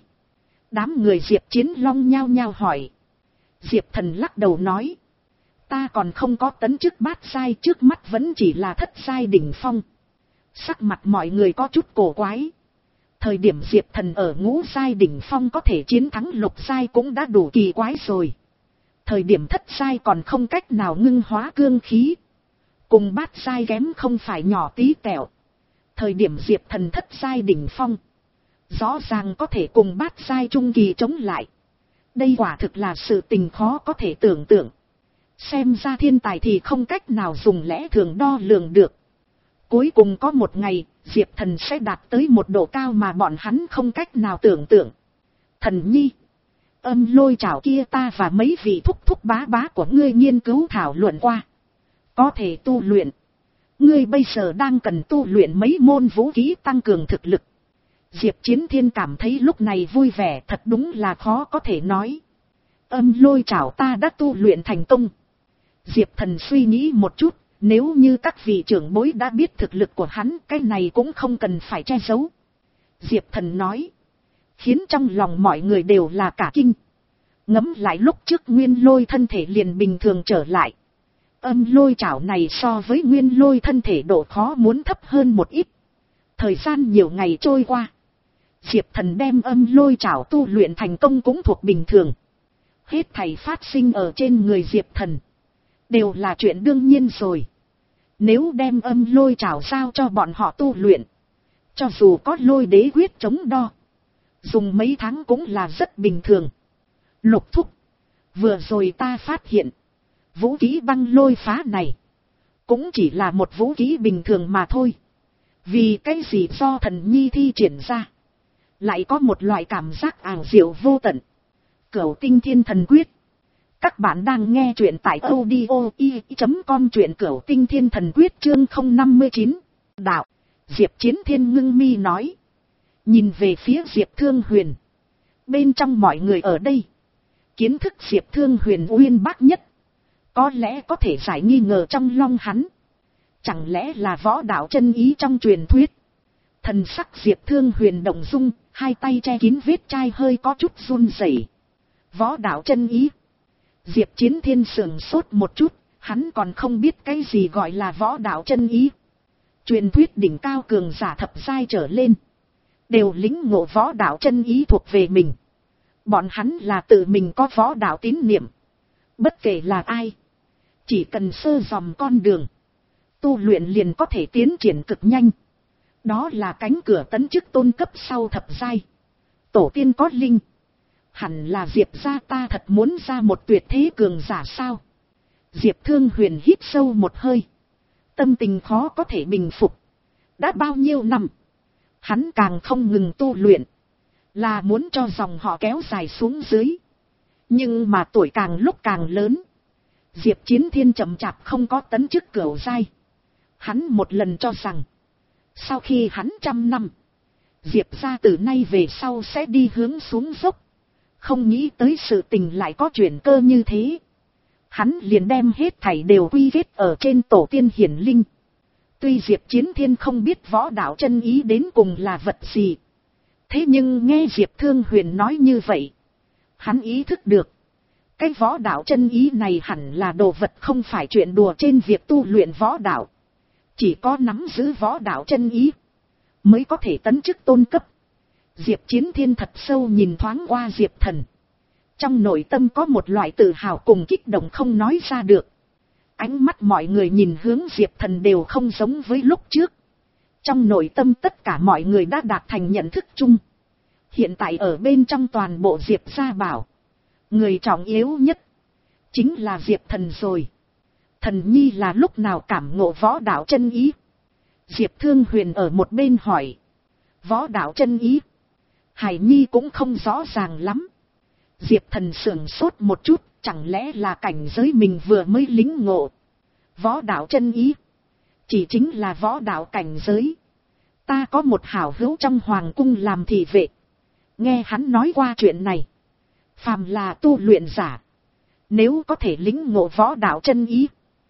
Đám người Diệp Chiến Long nhao nhao hỏi. Diệp Thần lắc đầu nói. Ta còn không có tấn chức bát giai, trước mắt vẫn chỉ là thất giai đỉnh phong. Sắc mặt mọi người có chút cổ quái. Thời điểm Diệp Thần ở ngũ giai đỉnh phong có thể chiến thắng lục giai cũng đã đủ kỳ quái rồi. Thời điểm thất giai còn không cách nào ngưng hóa cương khí. Cùng bát giai kém không phải nhỏ tí tẹo. Thời điểm Diệp Thần thất giai đỉnh phong, rõ ràng có thể cùng bát giai trung kỳ chống lại. Đây quả thực là sự tình khó có thể tưởng tượng. Xem ra thiên tài thì không cách nào dùng lẽ thường đo lường được. Cuối cùng có một ngày, Diệp Thần sẽ đạt tới một độ cao mà bọn hắn không cách nào tưởng tượng. Thần nhi, âm lôi chảo kia ta và mấy vị thúc thúc bá bá của ngươi nghiên cứu thảo luận qua. Có thể tu luyện. Ngươi bây giờ đang cần tu luyện mấy môn vũ khí tăng cường thực lực. Diệp Chiến Thiên cảm thấy lúc này vui vẻ, thật đúng là khó có thể nói. Âm lôi chảo ta đã tu luyện thành công. Diệp Thần suy nghĩ một chút, nếu như các vị trưởng bối đã biết thực lực của hắn, cái này cũng không cần phải che giấu. Diệp Thần nói, khiến trong lòng mọi người đều là cả kinh. Ngẫm lại lúc trước Nguyên Lôi thân thể liền bình thường trở lại. Âm lôi chảo này so với Nguyên Lôi thân thể độ khó muốn thấp hơn một ít. Thời gian nhiều ngày trôi qua, Diệp Thần đem âm lôi chảo tu luyện thành công cũng thuộc bình thường. Hết thảy phát sinh ở trên người Diệp Thần đều là chuyện đương nhiên rồi. Nếu đem âm lôi chảo giao cho bọn họ tu luyện, cho dù có lôi đế quyết chống đo, dùng mấy tháng cũng là rất bình thường. Lục thúc, vừa rồi ta phát hiện, vũ khí băng lôi phá này cũng chỉ là một vũ khí bình thường mà thôi. Vì cái gì do thần nhi thi triển ra, lại có một loại cảm giác ảo diệu vô tận. Cửu Tinh Thiên Thần Quyết. Các bạn đang nghe truyện tại audio i chấm com, truyện Cửu Tinh Thiên Thần Quyết chương không năm mươi chín. Đạo. Diệp Chiến Thiên ngưng mi nói. Nhìn về phía Diệp Thương Huyền. Bên trong mọi người ở đây, kiến thức Diệp Thương Huyền uyên bác nhất, có lẽ có thể giải nghi ngờ trong lòng hắn. Chẳng lẽ là võ đạo chân ý trong truyền thuyết? Thần sắc Diệp Thương Huyền động dung, hai tay che kín vết chai hơi có chút run rẩy. Võ đạo chân ý. Diệp Chiến Thiên sườn sốt một chút, hắn còn không biết cái gì gọi là võ đạo chân ý. Truyền thuyết đỉnh cao cường giả thập giai trở lên, đều lĩnh ngộ võ đạo chân ý thuộc về mình. Bọn hắn là tự mình có võ đạo tín niệm. Bất kể là ai, chỉ cần sơ dòm con đường, tu luyện liền có thể tiến triển cực nhanh. Đó là cánh cửa tấn chức tôn cấp sau thập giai. Tổ tiên có linh. Hẳn là Diệp gia ta thật muốn ra một tuyệt thế cường giả sao? Diệp Thương Huyền hít sâu một hơi. Tâm tình khó có thể bình phục. Đã bao nhiêu năm, hắn càng không ngừng tu luyện, là muốn cho dòng họ kéo dài xuống dưới. Nhưng mà tuổi càng lúc càng lớn, Diệp Chiến Thiên chậm chạp không có tấn chức cửu giai. Hắn một lần cho rằng, sau khi hắn trăm năm, Diệp gia từ nay về sau sẽ đi hướng xuống dốc. Không nghĩ tới sự tình lại có chuyển cơ như thế. Hắn liền đem hết thảy đều quy kết ở trên tổ tiên hiển linh. Tuy Diệp Chiến Thiên không biết võ đạo chân ý đến cùng là vật gì, thế nhưng nghe Diệp Thương Huyền nói như vậy, hắn ý thức được, cái võ đạo chân ý này hẳn là đồ vật không phải chuyện đùa trên việc tu luyện võ đạo. Chỉ có nắm giữ võ đạo chân ý, mới có thể tấn chức tôn cấp. Diệp Chiến Thiên thật sâu nhìn thoáng qua Diệp Thần. Trong nội tâm có một loại tự hào cùng kích động không nói ra được. Ánh mắt mọi người nhìn hướng Diệp Thần đều không giống với lúc trước. Trong nội tâm tất cả mọi người đã đạt thành nhận thức chung. Hiện tại ở bên trong toàn bộ Diệp gia bảo, người trọng yếu nhất chính là Diệp Thần rồi. Thần nhi là lúc nào cảm ngộ võ đạo chân ý? Diệp Thương Huyền ở một bên hỏi. Võ đạo chân ý? Hải nhi cũng không rõ ràng lắm. Diệp Thần sửng sốt một chút, chẳng lẽ là cảnh giới mình vừa mới lĩnh ngộ? Võ đạo chân ý chỉ chính là võ đạo cảnh giới. Ta có một hảo hữu trong hoàng cung làm thị vệ, nghe hắn nói qua chuyện này. Phàm là tu luyện giả, nếu có thể lĩnh ngộ võ đạo chân ý,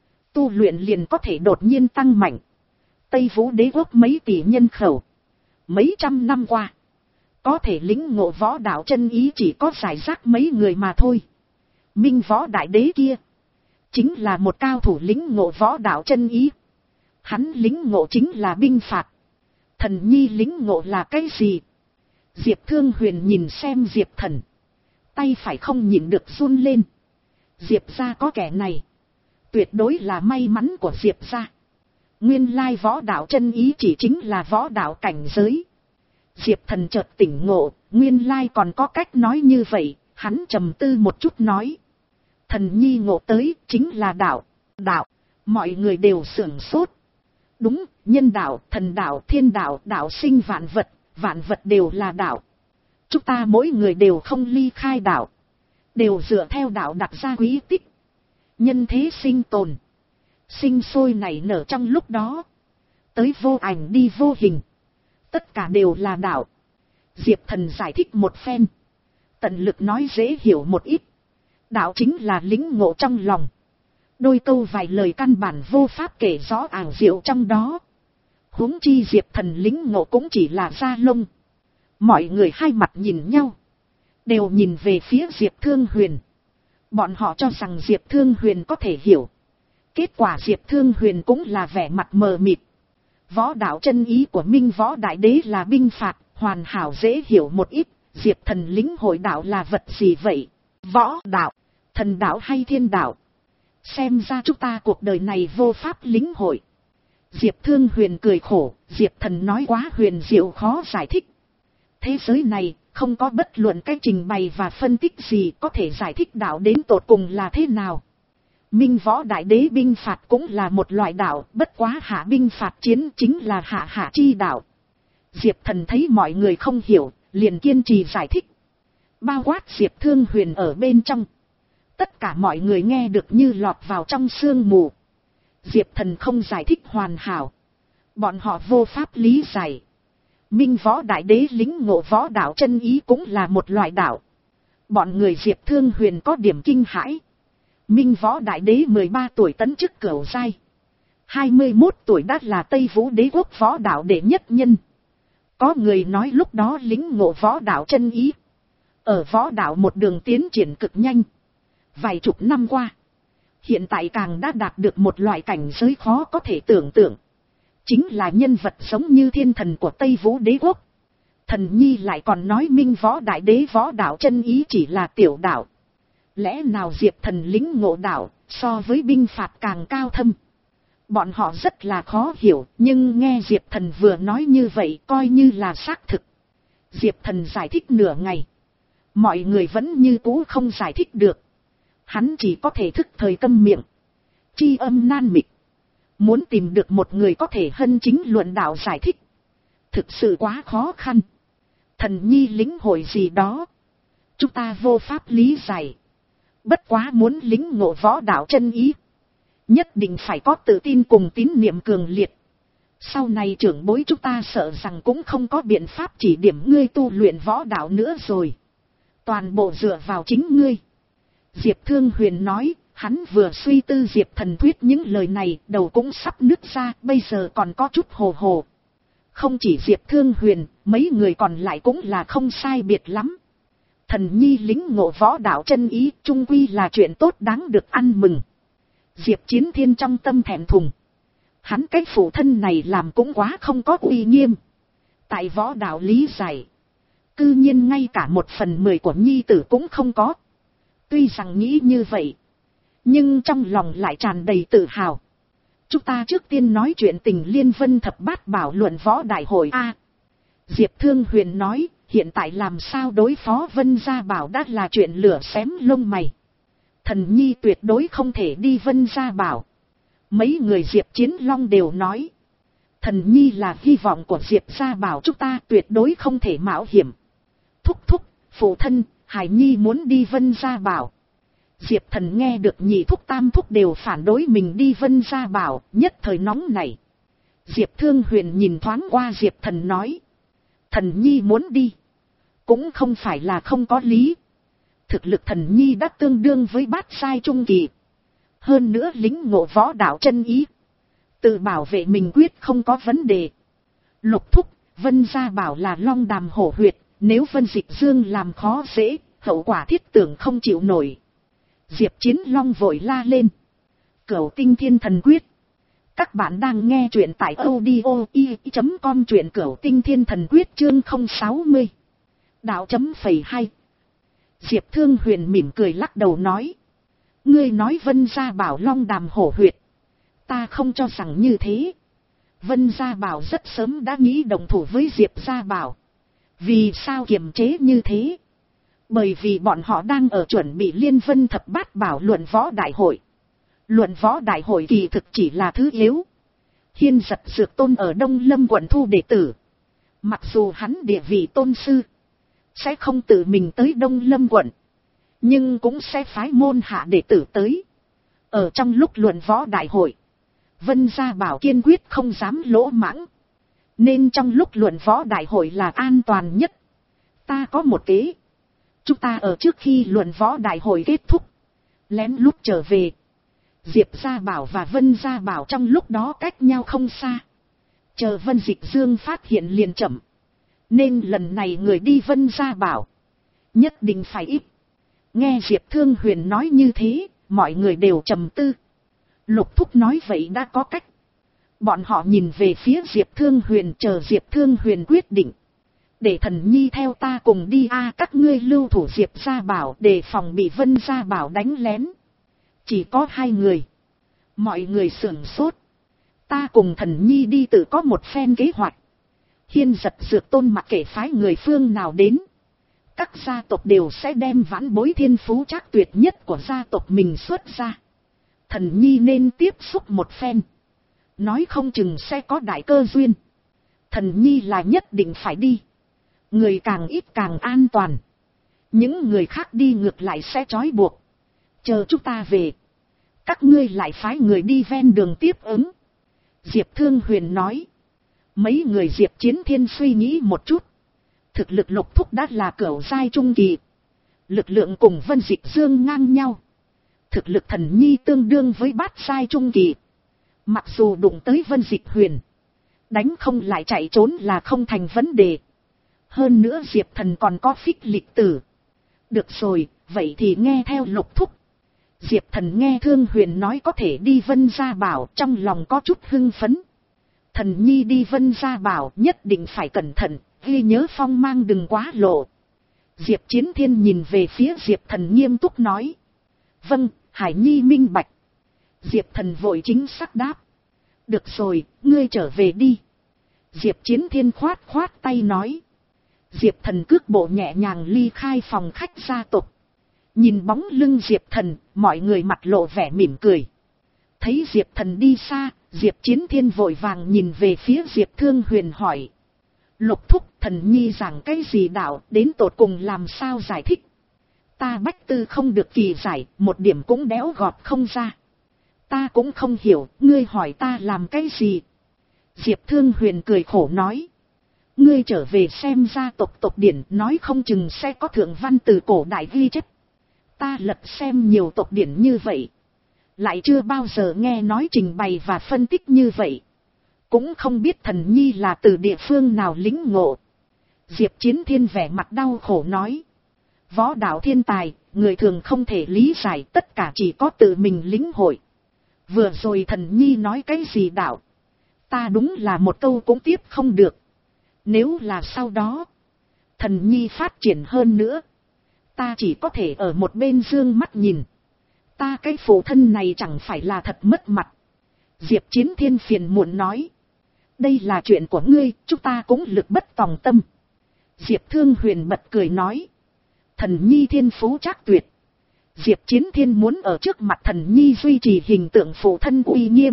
tu luyện liền có thể đột nhiên tăng mạnh. Tây Vũ đế quốc mấy tỷ nhân khẩu, mấy trăm năm qua, có thể lĩnh ngộ võ đạo chân ý chỉ có giải rác mấy người mà thôi. Minh Võ Đại Đế kia chính là một cao thủ lĩnh ngộ võ đạo chân ý. Hắn lĩnh ngộ chính là binh phạt. Thần nhi lĩnh ngộ là cái gì? Diệp Thương Huyền nhìn xem Diệp Thần, tay phải không nhịn được run lên. Diệp gia có kẻ này, tuyệt đối là may mắn của Diệp gia. Nguyên lai võ đạo chân ý chỉ chính là võ đạo cảnh giới. Diệp Thần chợt tỉnh ngộ, nguyên lai còn có cách nói như vậy, Hắn trầm tư một chút nói. Thần nhi ngộ tới chính là đạo. Đạo. Mọi người đều sửng sốt. Đúng, nhân đạo, thần đạo, thiên đạo, đạo sinh vạn vật, vạn vật đều là đạo. Chúng ta mỗi người đều không ly khai đạo. Đều dựa theo đạo đặt ra quý tích. Nhân thế sinh tồn. Sinh sôi nảy nở trong lúc đó. Tới vô ảnh đi vô hình. Tất cả đều là đạo. Diệp Thần giải thích một phen. Tận lực nói dễ hiểu một ít. Đạo chính là lĩnh ngộ trong lòng. Đôi câu vài lời căn bản vô pháp kể rõ ảo diệu trong đó. Huống chi Diệp Thần lĩnh ngộ cũng chỉ là da lông. Mọi người hai mặt nhìn nhau. Đều nhìn về phía Diệp Thương Huyền. Bọn họ cho rằng Diệp Thương Huyền có thể hiểu. Kết quả Diệp Thương Huyền cũng là vẻ mặt mờ mịt. Võ đạo chân ý của Minh Võ Đại Đế là binh phạt, hoàn hảo dễ hiểu một ít. Diệp Thần lĩnh hội đạo là vật gì vậy? Võ đạo, thần đạo hay thiên đạo? Xem ra chúng ta cuộc đời này vô pháp lĩnh hội. Diệp Thương Huyền cười khổ, Diệp Thần nói quá huyền diệu khó giải thích. Thế giới này không có bất luận cái trình bày và phân tích gì có thể giải thích đạo đến tột cùng là thế nào. Minh Võ Đại Đế binh phạt cũng là một loại đạo, bất quá hạ binh phạt chiến chính là hạ hạ chi đạo. Diệp Thần thấy mọi người không hiểu, liền kiên trì giải thích. Bao quát Diệp Thương Huyền ở bên trong. Tất cả mọi người nghe được như lọt vào trong sương mù. Diệp Thần không giải thích hoàn hảo. Bọn họ vô pháp lý giải. Minh Võ Đại Đế lĩnh ngộ võ đạo chân ý cũng là một loại đạo. Bọn người Diệp Thương Huyền có điểm kinh hãi. Minh Võ Đại Đế mười ba tuổi tấn chức cửu giai. hai mươi mốt tuổi đã là Tây Vũ Đế quốc võ đạo đệ nhất nhân. Có người nói lúc đó lĩnh ngộ võ đạo chân ý. Ở võ đạo một đường tiến triển cực nhanh. Vài chục năm qua. Hiện tại càng đã đạt được một loại cảnh giới khó có thể tưởng tượng. Chính là nhân vật giống như thiên thần của Tây Vũ Đế quốc. Thần nhi lại còn nói Minh Võ Đại Đế võ đạo chân ý chỉ là tiểu đạo. Lẽ nào Diệp Thần lĩnh ngộ đạo so với binh phạt càng cao thâm? Bọn họ rất là khó hiểu, nhưng nghe Diệp Thần vừa nói như vậy coi như là xác thực. Diệp Thần giải thích nửa ngày. Mọi người vẫn như cũ không giải thích được. Hắn chỉ có thể thức thời câm miệng. Chi âm nan mịch. Muốn tìm được một người có thể hân chính luận đạo giải thích. Thực sự quá khó khăn. Thần nhi lĩnh hội gì đó. Chúng ta vô pháp lý giải. Bất quá muốn lĩnh ngộ võ đạo chân ý. Nhất định phải có tự tin cùng tín niệm cường liệt. Sau này trưởng bối chúng ta sợ rằng cũng không có biện pháp chỉ điểm ngươi tu luyện võ đạo nữa rồi. Toàn bộ dựa vào chính ngươi. Diệp Thương Huyền nói, hắn vừa suy tư Diệp Thần thuyết những lời này, đầu cũng sắp nứt ra, bây giờ còn có chút hồ hồ. Không chỉ Diệp Thương Huyền, mấy người còn lại cũng là không sai biệt lắm. Thần nhi lĩnh ngộ võ đạo chân ý, chung quy là chuyện tốt đáng được ăn mừng. Diệp Chiến Thiên trong tâm thẹn thùng. Hắn cái phụ thân này làm cũng quá không có uy nghiêm. Tại võ đạo lý giải. Cư nhiên ngay cả một phần mười của nhi tử cũng không có. Tuy rằng nghĩ như vậy. Nhưng trong lòng lại tràn đầy tự hào. Chúng ta trước tiên nói chuyện tình Liên Vân Thập Bát Bảo luận võ đại hội A. Diệp Thương Huyền nói, hiện tại làm sao đối phó Vân Gia Bảo đã là chuyện lửa xém lông mày. Thần nhi tuyệt đối không thể đi Vân Gia Bảo. Mấy người Diệp Chiến Long đều nói. Thần nhi là hy vọng của Diệp Gia Bảo, chúng ta tuyệt đối không thể mạo hiểm. Thúc thúc, phụ thân, Hải Nhi muốn đi Vân Gia Bảo. Diệp Thần nghe được nhị thúc tam thúc đều phản đối mình đi Vân Gia Bảo, nhất thời nóng nảy. Diệp Thương Huyền nhìn thoáng qua Diệp Thần nói. Thần Nhi muốn đi. Cũng không phải là không có lý. Thực lực Thần Nhi đã tương đương với bát sai trung kỳ. Hơn nữa lĩnh ngộ võ đạo chân ý. Tự bảo vệ mình quyết không có vấn đề. Lục thúc, Vân Gia Bảo là long đàm hổ huyệt. Nếu Vân Dịch Dương làm khó dễ, hậu quả thiết tưởng không chịu nổi. Diệp Chiến Long vội la lên. Cửu Tinh Thiên Thần Quyết. Các bạn đang nghe truyện tại audio i chấm com, truyện Cửu Tinh Thiên Thần Quyết chương không sáu mươi. Đạo chấm phẩy hai. Diệp Thương Huyền mỉm cười lắc đầu nói. Ngươi nói Vân Gia Bảo long đàm hổ huyệt. Ta không cho rằng như thế. Vân Gia Bảo rất sớm đã nghĩ đồng thủ với Diệp Gia Bảo. Vì sao kiềm chế như thế? Bởi vì bọn họ đang ở chuẩn bị Liên Vân Thập Bát Bảo luận võ đại hội. Luận võ đại hội kỳ thực chỉ là thứ yếu. Hiên Giật Dược Tôn ở Đông Lâm quận thu đệ tử. Mặc dù hắn địa vị tôn sư, sẽ không tự mình tới Đông Lâm quận, nhưng cũng sẽ phái môn hạ đệ tử tới. Ở trong lúc luận võ đại hội, Vân Gia Bảo kiên quyết không dám lỗ mãng. Nên trong lúc luận võ đại hội là an toàn nhất. Ta có một kế. Chúng ta ở trước khi luận võ đại hội kết thúc, lén lút trở về. Diệp Gia Bảo và Vân Gia Bảo trong lúc đó cách nhau không xa. Chờ Vân Dịch Dương phát hiện liền chậm. Nên lần này người đi Vân Gia Bảo nhất định phải ít. Nghe Diệp Thương Huyền nói như thế, mọi người đều trầm tư. Lục Thúc nói vậy đã có cách. Bọn họ nhìn về phía Diệp Thương Huyền, chờ Diệp Thương Huyền quyết định. Để Thần Nhi theo ta cùng đi a, các ngươi lưu thủ Diệp Gia Bảo để phòng bị Vân Gia Bảo đánh lén. Chỉ có hai người. Mọi người sửng sốt. Ta cùng Thần Nhi đi tự có một phen kế hoạch. Hiên Giật Dược Tôn mặc kệ phái người phương nào đến, các gia tộc đều sẽ đem vãn bối thiên phú trác tuyệt nhất của gia tộc mình xuất ra. Thần Nhi nên tiếp xúc một phen, nói không chừng sẽ có đại cơ duyên. Thần Nhi là nhất định phải đi. Người càng ít càng an toàn. Những người khác đi ngược lại sẽ trói buộc. Chờ chúng ta về, các ngươi lại phái người đi ven đường tiếp ứng. Diệp Thương Huyền nói. Mấy người Diệp Chiến Thiên suy nghĩ một chút. Thực lực Lục Thúc đã là cửu giai trung kỳ. Lực lượng cùng Vân Dịch Dương ngang nhau. Thực lực Thần Nhi tương đương với bát giai trung kỳ. Mặc dù đụng tới Vân Dịch Huyền, đánh không lại chạy trốn là không thành vấn đề. Hơn nữa Diệp Thần còn có Phích Lịch Tử. Được rồi, vậy thì nghe theo Lục Thúc. Diệp Thần nghe Thương Huyền nói có thể đi Vân Gia Bảo, trong lòng có chút hưng phấn. Thần Nhi đi Vân Gia Bảo nhất định phải cẩn thận, ghi nhớ phong mang đừng quá lộ. Diệp Chiến Thiên nhìn về phía Diệp Thần nghiêm túc nói. Vâng, Hải Nhi minh bạch. Diệp Thần vội chính xác đáp. Được rồi, ngươi trở về đi. Diệp Chiến Thiên khoát khoát tay nói. Diệp Thần cước bộ nhẹ nhàng ly khai phòng khách gia tộc. Nhìn bóng lưng Diệp Thần, mọi người mặt lộ vẻ mỉm cười. Thấy Diệp Thần đi xa, Diệp Chiến Thiên vội vàng nhìn về phía Diệp Thương Huyền hỏi. Lục Thúc, Thần Nhi giảng cái gì đạo, đến tột cùng làm sao giải thích? Ta bách tư không được kỳ giải, một điểm cũng đéo gọt không ra. Ta cũng không hiểu, ngươi hỏi ta làm cái gì? Diệp Thương Huyền cười khổ nói. Ngươi trở về xem gia tộc tộc điển, nói không chừng sẽ có thượng văn từ cổ đại ghi chép. Ta lật xem nhiều tộc điển như vậy, lại chưa bao giờ nghe nói trình bày và phân tích như vậy. Cũng không biết Thần Nhi là từ địa phương nào lĩnh ngộ. Diệp Chiến Thiên vẻ mặt đau khổ nói. Võ đạo thiên tài, người thường không thể lý giải, tất cả chỉ có tự mình lĩnh hội. Vừa rồi Thần Nhi nói cái gì đạo, ta đúng là một câu cũng tiếp không được. Nếu là sau đó Thần Nhi phát triển hơn nữa, ta chỉ có thể ở một bên dương mắt nhìn. Ta cái phụ thân này chẳng phải là thật mất mặt. Diệp Chiến Thiên phiền muộn nói. Đây là chuyện của ngươi, chúng ta cũng lực bất tòng tâm. Diệp Thương Huyền bật cười nói. Thần Nhi thiên phú trác tuyệt. Diệp Chiến Thiên muốn ở trước mặt Thần Nhi duy trì hình tượng phụ thân uy nghiêm,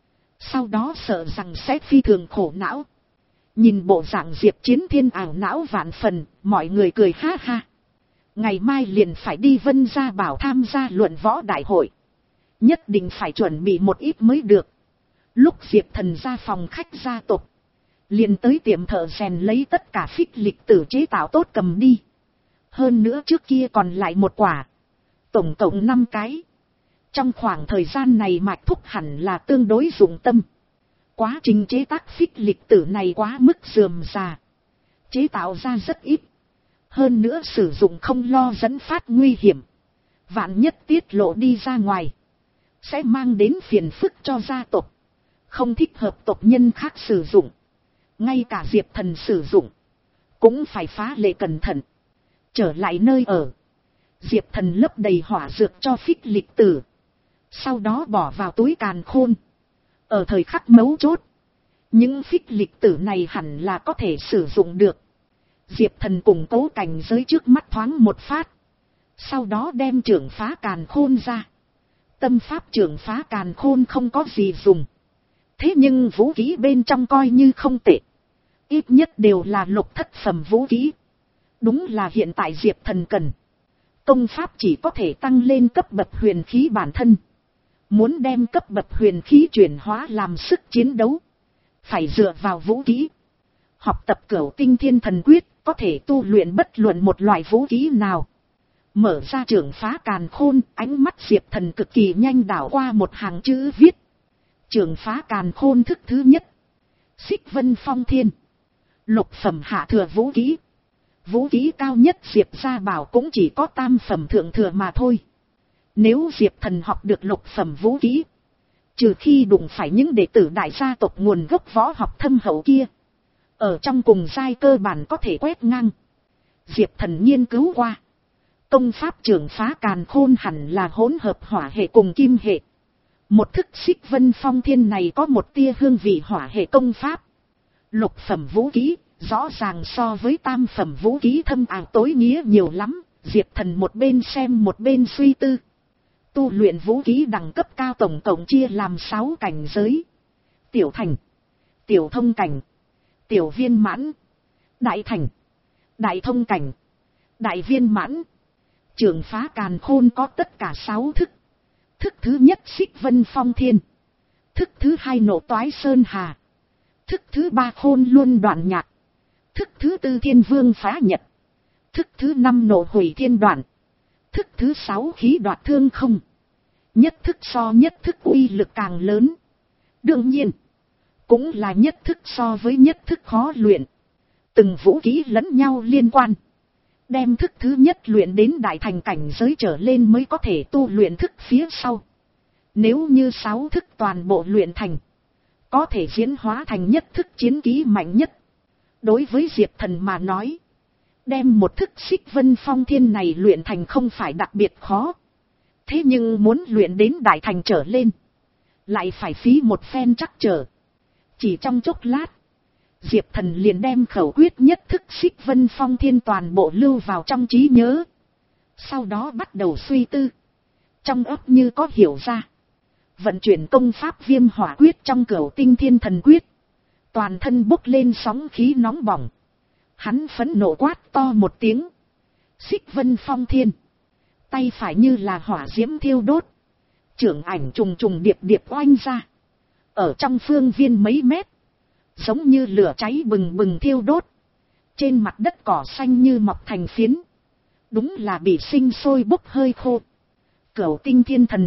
sau đó sợ rằng sẽ phi thường khổ não. Nhìn bộ dạng Diệp Chiến Thiên ảo não vạn phần, mọi người cười ha ha. Ngày mai liền phải đi Vân Gia Bảo tham gia luận võ đại hội. Nhất định phải chuẩn bị một ít mới được. Lúc Diệp Thần ra phòng khách gia tộc, liền tới tiệm thợ rèn lấy tất cả Phích Lịch Tử chế tạo tốt cầm đi. Hơn nữa trước kia còn lại một quả. Tổng cộng năm cái. Trong khoảng thời gian này Mạch Thúc hẳn là tương đối dụng tâm. Quá trình chế tác Phích Lịch Tử này quá mức rườm rà, chế tạo ra rất ít. Hơn nữa sử dụng không lo dẫn phát nguy hiểm. Vạn nhất tiết lộ đi ra ngoài, sẽ mang đến phiền phức cho gia tộc. Không thích hợp tộc nhân khác sử dụng. Ngay cả Diệp Thần sử dụng, cũng phải phá lệ cẩn thận. Trở lại nơi ở, Diệp Thần lấp đầy hỏa dược cho Phích Lịch Tử, sau đó bỏ vào túi càn khôn. Ở thời khắc mấu chốt, những Phích Lịch Tử này hẳn là có thể sử dụng được. Diệp Thần củng cố cảnh giới trước mắt thoáng một phát. Sau đó đem trưởng phá càn khôn ra. Tâm pháp trưởng phá càn khôn không có gì dùng. Thế nhưng vũ khí bên trong coi như không tệ. Ít nhất đều là lục thất phẩm vũ khí. Đúng là hiện tại Diệp Thần cần. Công pháp chỉ có thể tăng lên cấp bậc huyền khí bản thân. Muốn đem cấp bậc huyền khí chuyển hóa làm sức chiến đấu. Phải dựa vào vũ khí. Học tập Cửu Tinh Thiên Thần Quyết có thể tu luyện bất luận một loại vũ khí nào. Mở ra trưởng phá càn khôn, ánh mắt Diệp Thần cực kỳ nhanh đảo qua một hàng chữ viết. Trưởng phá càn khôn thức thứ nhất. Xích Vân Phong Thiên. Lục phẩm hạ thừa vũ khí. Vũ khí cao nhất Diệp gia bảo cũng chỉ có tam phẩm thượng thừa mà thôi. Nếu Diệp Thần học được lục phẩm vũ khí, trừ khi đụng phải những đệ tử đại gia tộc nguồn gốc võ học thâm hậu kia, ở trong cùng giai cơ bản có thể quét ngang. Diệp Thần nghiên cứu qua. Công pháp trưởng phá càn khôn hẳn là hỗn hợp hỏa hệ cùng kim hệ. Một thức Xích Vân Phong Thiên này có một tia hương vị hỏa hệ công pháp. Lục phẩm vũ khí, rõ ràng so với tam phẩm vũ khí thâm ảo tối nghĩa nhiều lắm. Diệp Thần một bên xem một bên suy tư. Tu luyện vũ khí đẳng cấp cao tổng cộng chia làm sáu cảnh giới. Tiểu thành, tiểu thông cảnh, tiểu viên mãn, đại thành, đại thông cảnh, đại viên mãn. Trưởng phá càn khôn có tất cả sáu thức. Thức thứ nhất Xích Vân Phong Thiên. Thức thứ hai Nộ Toái Sơn Hà. Thức thứ ba Khôn Luân Đoạn Nhạc. Thức thứ tư Thiên Vương Phá Nhật. Thức thứ năm Nộ Hủy Thiên Đoạn. Thức thứ sáu Khí Đoạt Thương Không. Nhất thức so nhất thức uy lực càng lớn. Đương nhiên, cũng là nhất thức so với nhất thức khó luyện. Từng vũ khí lẫn nhau liên quan. Đem thức thứ nhất luyện đến đại thành cảnh giới trở lên mới có thể tu luyện thức phía sau. Nếu như sáu thức toàn bộ luyện thành, có thể diễn hóa thành nhất thức chiến kỹ mạnh nhất. Đối với Diệp Thần mà nói, đem một thức Xích Vân Phong Thiên này luyện thành không phải đặc biệt khó. Thế nhưng muốn luyện đến đại thành trở lên, lại phải phí một phen trắc trở. Chỉ trong chốc lát, Diệp Thần liền đem khẩu quyết nhất thức Xích Vân Phong Thiên toàn bộ lưu vào trong trí nhớ. Sau đó bắt đầu suy tư. Trong óc như có hiểu ra. Vận chuyển công pháp Viêm Hỏa Quyết trong Cửu Tinh Thiên Thần Quyết. Toàn thân bốc lên sóng khí nóng bỏng. Hắn phẫn nộ quát to một tiếng. Xích Vân Phong Thiên. Tay phải như là hỏa diễm thiêu đốt. Chưởng ảnh trùng trùng điệp điệp oanh ra. Ở trong phương viên mấy mét, giống như lửa cháy bừng bừng thiêu đốt. Trên mặt đất cỏ xanh như mọc thành phiến. Đúng là bị sinh sôi bốc hơi khô. Cửu Tinh Thiên Thần